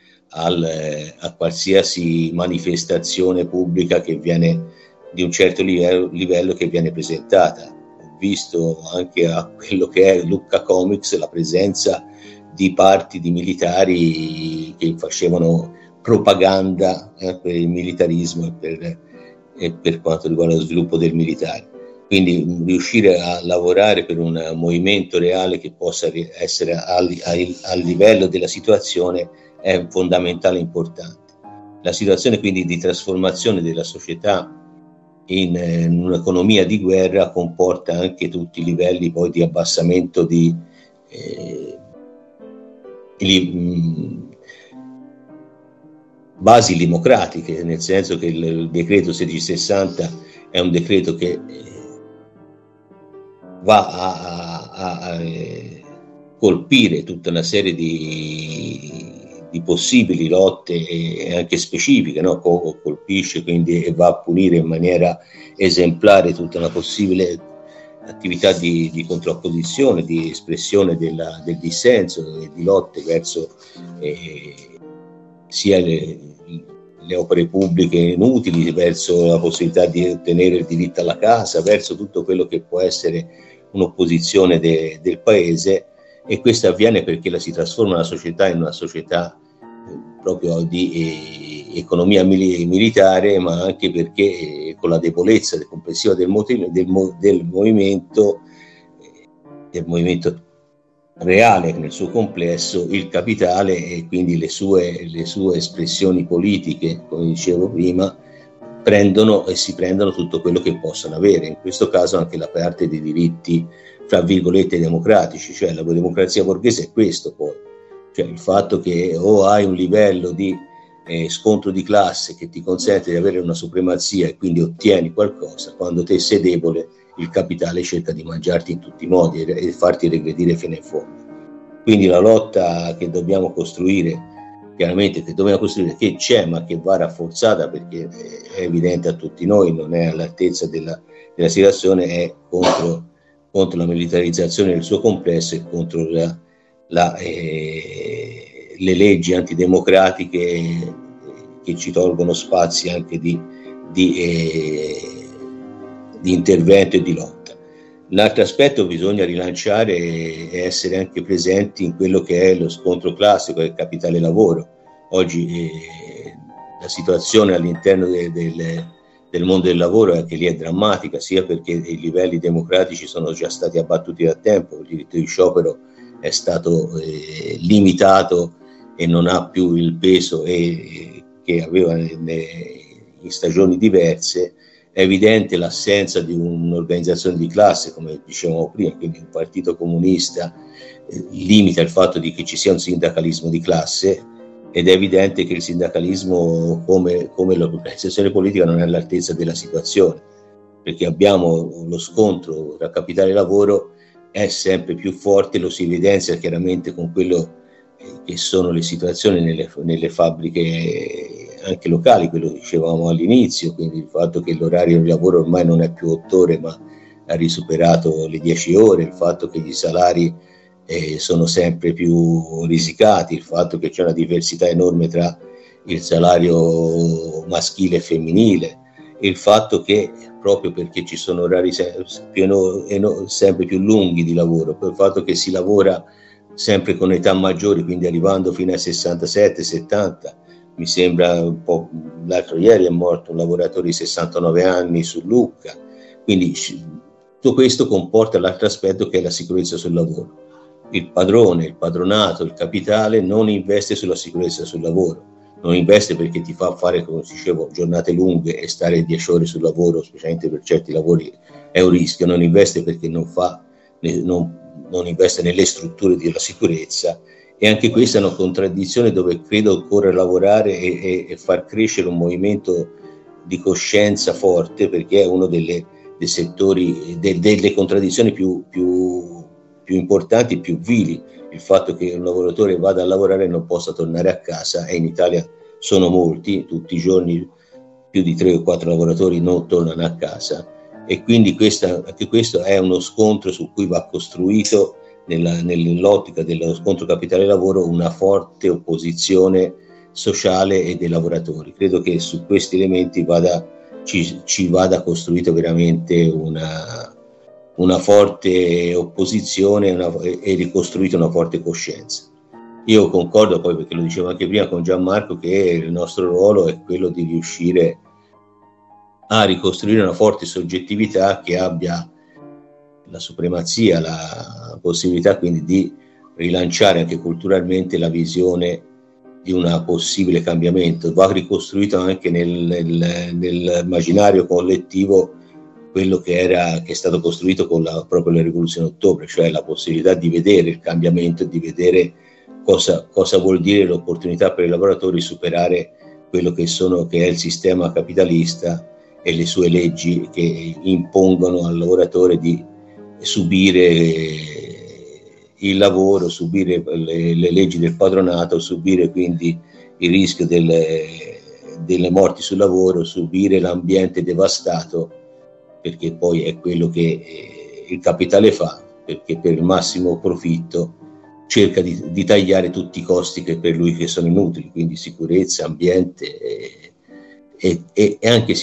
a qualsiasi manifestazione pubblica che viene di un certo livello che viene presentata. Ho visto anche a quello che è Lucca Comics la presenza di parti di militari che facevano propaganda per il militarismo e per quanto riguarda lo sviluppo del militare. Quindi riuscire a lavorare per un movimento reale che possa essere al livello della situazione è fondamentale e importante. La situazione quindi di trasformazione della società in un'economia di guerra comporta anche tutti i livelli poi di abbassamento di basi democratiche, nel senso che il decreto 1660 è un decreto che va a colpire tutta una serie di possibili lotte e anche specifiche, no? Colpisce quindi e va a punire in maniera esemplare tutta una possibile attività di contrapposizione, di espressione del dissenso e di lotte verso sia le opere pubbliche inutili, verso la possibilità di ottenere il diritto alla casa, verso tutto quello che può essere un'opposizione del paese, e questo avviene perché si trasforma la società in una società proprio di economia militare, ma anche perché con la debolezza complessiva del movimento reale nel suo complesso, il capitale e quindi le sue espressioni politiche, come dicevo prima, si prendono tutto quello che possono avere, in questo caso anche la parte dei diritti fra virgolette democratici, cioè la democrazia borghese è questo poi, cioè il fatto che o hai un livello di scontro di classe che ti consente di avere una supremazia e quindi ottieni qualcosa, quando te sei debole il capitale cerca di mangiarti in tutti i modi e farti regredire fino in fondo. Quindi la lotta che dobbiamo costruire, chiaramente che c'è ma che va rafforzata, perché è evidente a tutti noi, non è all'altezza della situazione, è contro la militarizzazione del suo complesso e contro le leggi antidemocratiche che ci tolgono spazi anche di intervento e di lotta. Un altro aspetto bisogna rilanciare e essere anche presenti in quello che è lo scontro classico del capitale lavoro. Oggi la situazione all'interno del mondo del lavoro anche lì è drammatica, sia perché i livelli democratici sono già stati abbattuti da tempo, il diritto di sciopero è stato limitato e non ha più il peso che aveva in stagioni diverse. È evidente l'assenza di un'organizzazione di classe, come dicevamo prima, quindi un partito comunista limita il fatto di che ci sia un sindacalismo di classe, ed è evidente che il sindacalismo come l'organizzazione politica non è all'altezza della situazione, perché abbiamo lo scontro tra capitale e lavoro è sempre più forte, lo si evidenzia chiaramente con quello che sono le situazioni nelle fabbriche anche locali, quello che dicevamo all'inizio, quindi il fatto che l'orario di lavoro ormai non è più 8 ore ma ha risuperato le 10 ore, il fatto che gli salari sono sempre più risicati, il fatto che c'è una diversità enorme tra il salario maschile e femminile, il fatto che proprio perché ci sono orari sempre più lunghi di lavoro, poi il fatto che si lavora sempre con età maggiori, quindi arrivando fino ai 67-70, mi sembra un po', l'altro ieri è morto un lavoratore di 69 anni su Lucca, quindi tutto questo comporta l'altro aspetto che è la sicurezza sul lavoro. Il padrone, il padronato, il capitale non investe sulla sicurezza sul lavoro, non investe perché ti fa fare, come dicevo, giornate lunghe e stare 10 ore sul lavoro, specialmente per certi lavori è un rischio, non investe perché non investe nelle strutture della sicurezza, e anche questa è una contraddizione dove credo occorre lavorare e far crescere un movimento di coscienza forte, perché è uno dei settori, delle contraddizioni più importanti, più vili, il fatto che un lavoratore vada a lavorare e non possa tornare a casa, e in Italia sono molti, tutti i giorni più di 3 o 4 lavoratori non tornano a casa, e quindi anche questo è uno scontro su cui va costruito nell'ottica dello scontro capitale-lavoro una forte opposizione sociale e dei lavoratori. Credo che su questi elementi ci vada costruito veramente una forte opposizione e ricostruita una forte coscienza. Io concordo poi, perché lo dicevo anche prima con Gianmarco, che il nostro ruolo è quello di riuscire a ricostruire una forte soggettività che abbia la supremazia, la possibilità quindi di rilanciare anche culturalmente la visione di un possibile cambiamento. Va ricostruito anche nell'immaginario collettivo quello che è stato costruito con proprio la rivoluzione d'ottobre, cioè la possibilità di vedere il cambiamento e di vedere cosa vuol dire l'opportunità per i lavoratori di superare quello che è il sistema capitalista e le sue leggi che impongono al lavoratore di subire il lavoro, subire le leggi del padronato, subire quindi il rischio delle morti sul lavoro, subire l'ambiente devastato, perché poi è quello che il capitale fa, perché per il massimo profitto cerca di tagliare tutti i costi che per lui che sono inutili, quindi sicurezza, ambiente e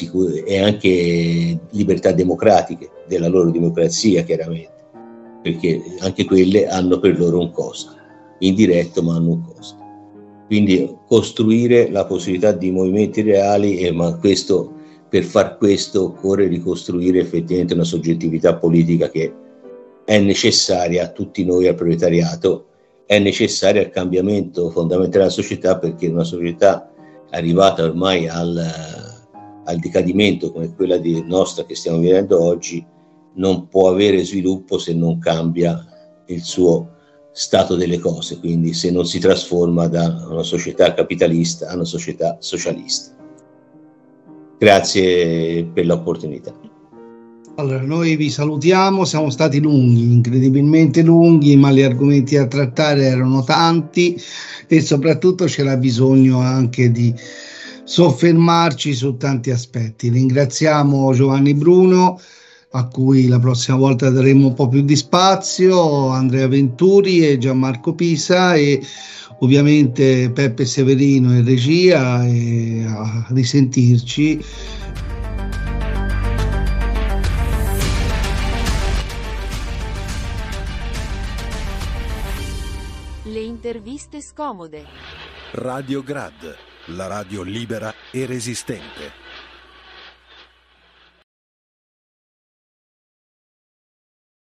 anche libertà democratiche della loro democrazia, chiaramente, perché anche quelle hanno per loro un costo, indiretto ma hanno un costo. Quindi costruire la possibilità di movimenti reali, ma per far questo occorre ricostruire effettivamente una soggettività politica che è necessaria a tutti noi, al proletariato, è necessaria al cambiamento fondamentale della società, perché una società arrivata ormai al decadimento come quella nostra che stiamo vivendo oggi non può avere sviluppo se non cambia il suo stato delle cose, quindi se non si trasforma da una società capitalista a una società socialista. Grazie per l'opportunità. Allora, noi vi salutiamo, siamo stati lunghi, incredibilmente lunghi, ma gli argomenti da trattare erano tanti e soprattutto c'era bisogno anche di soffermarci su tanti aspetti. Ringraziamo Giovanni Bruno, a cui la prossima volta daremo un po' più di spazio, Andrea Venturi e Gianmarco Pisa, e ovviamente Peppe Severino in regia, e a risentirci. Le interviste scomode. Radio Grad, la radio libera e resistente.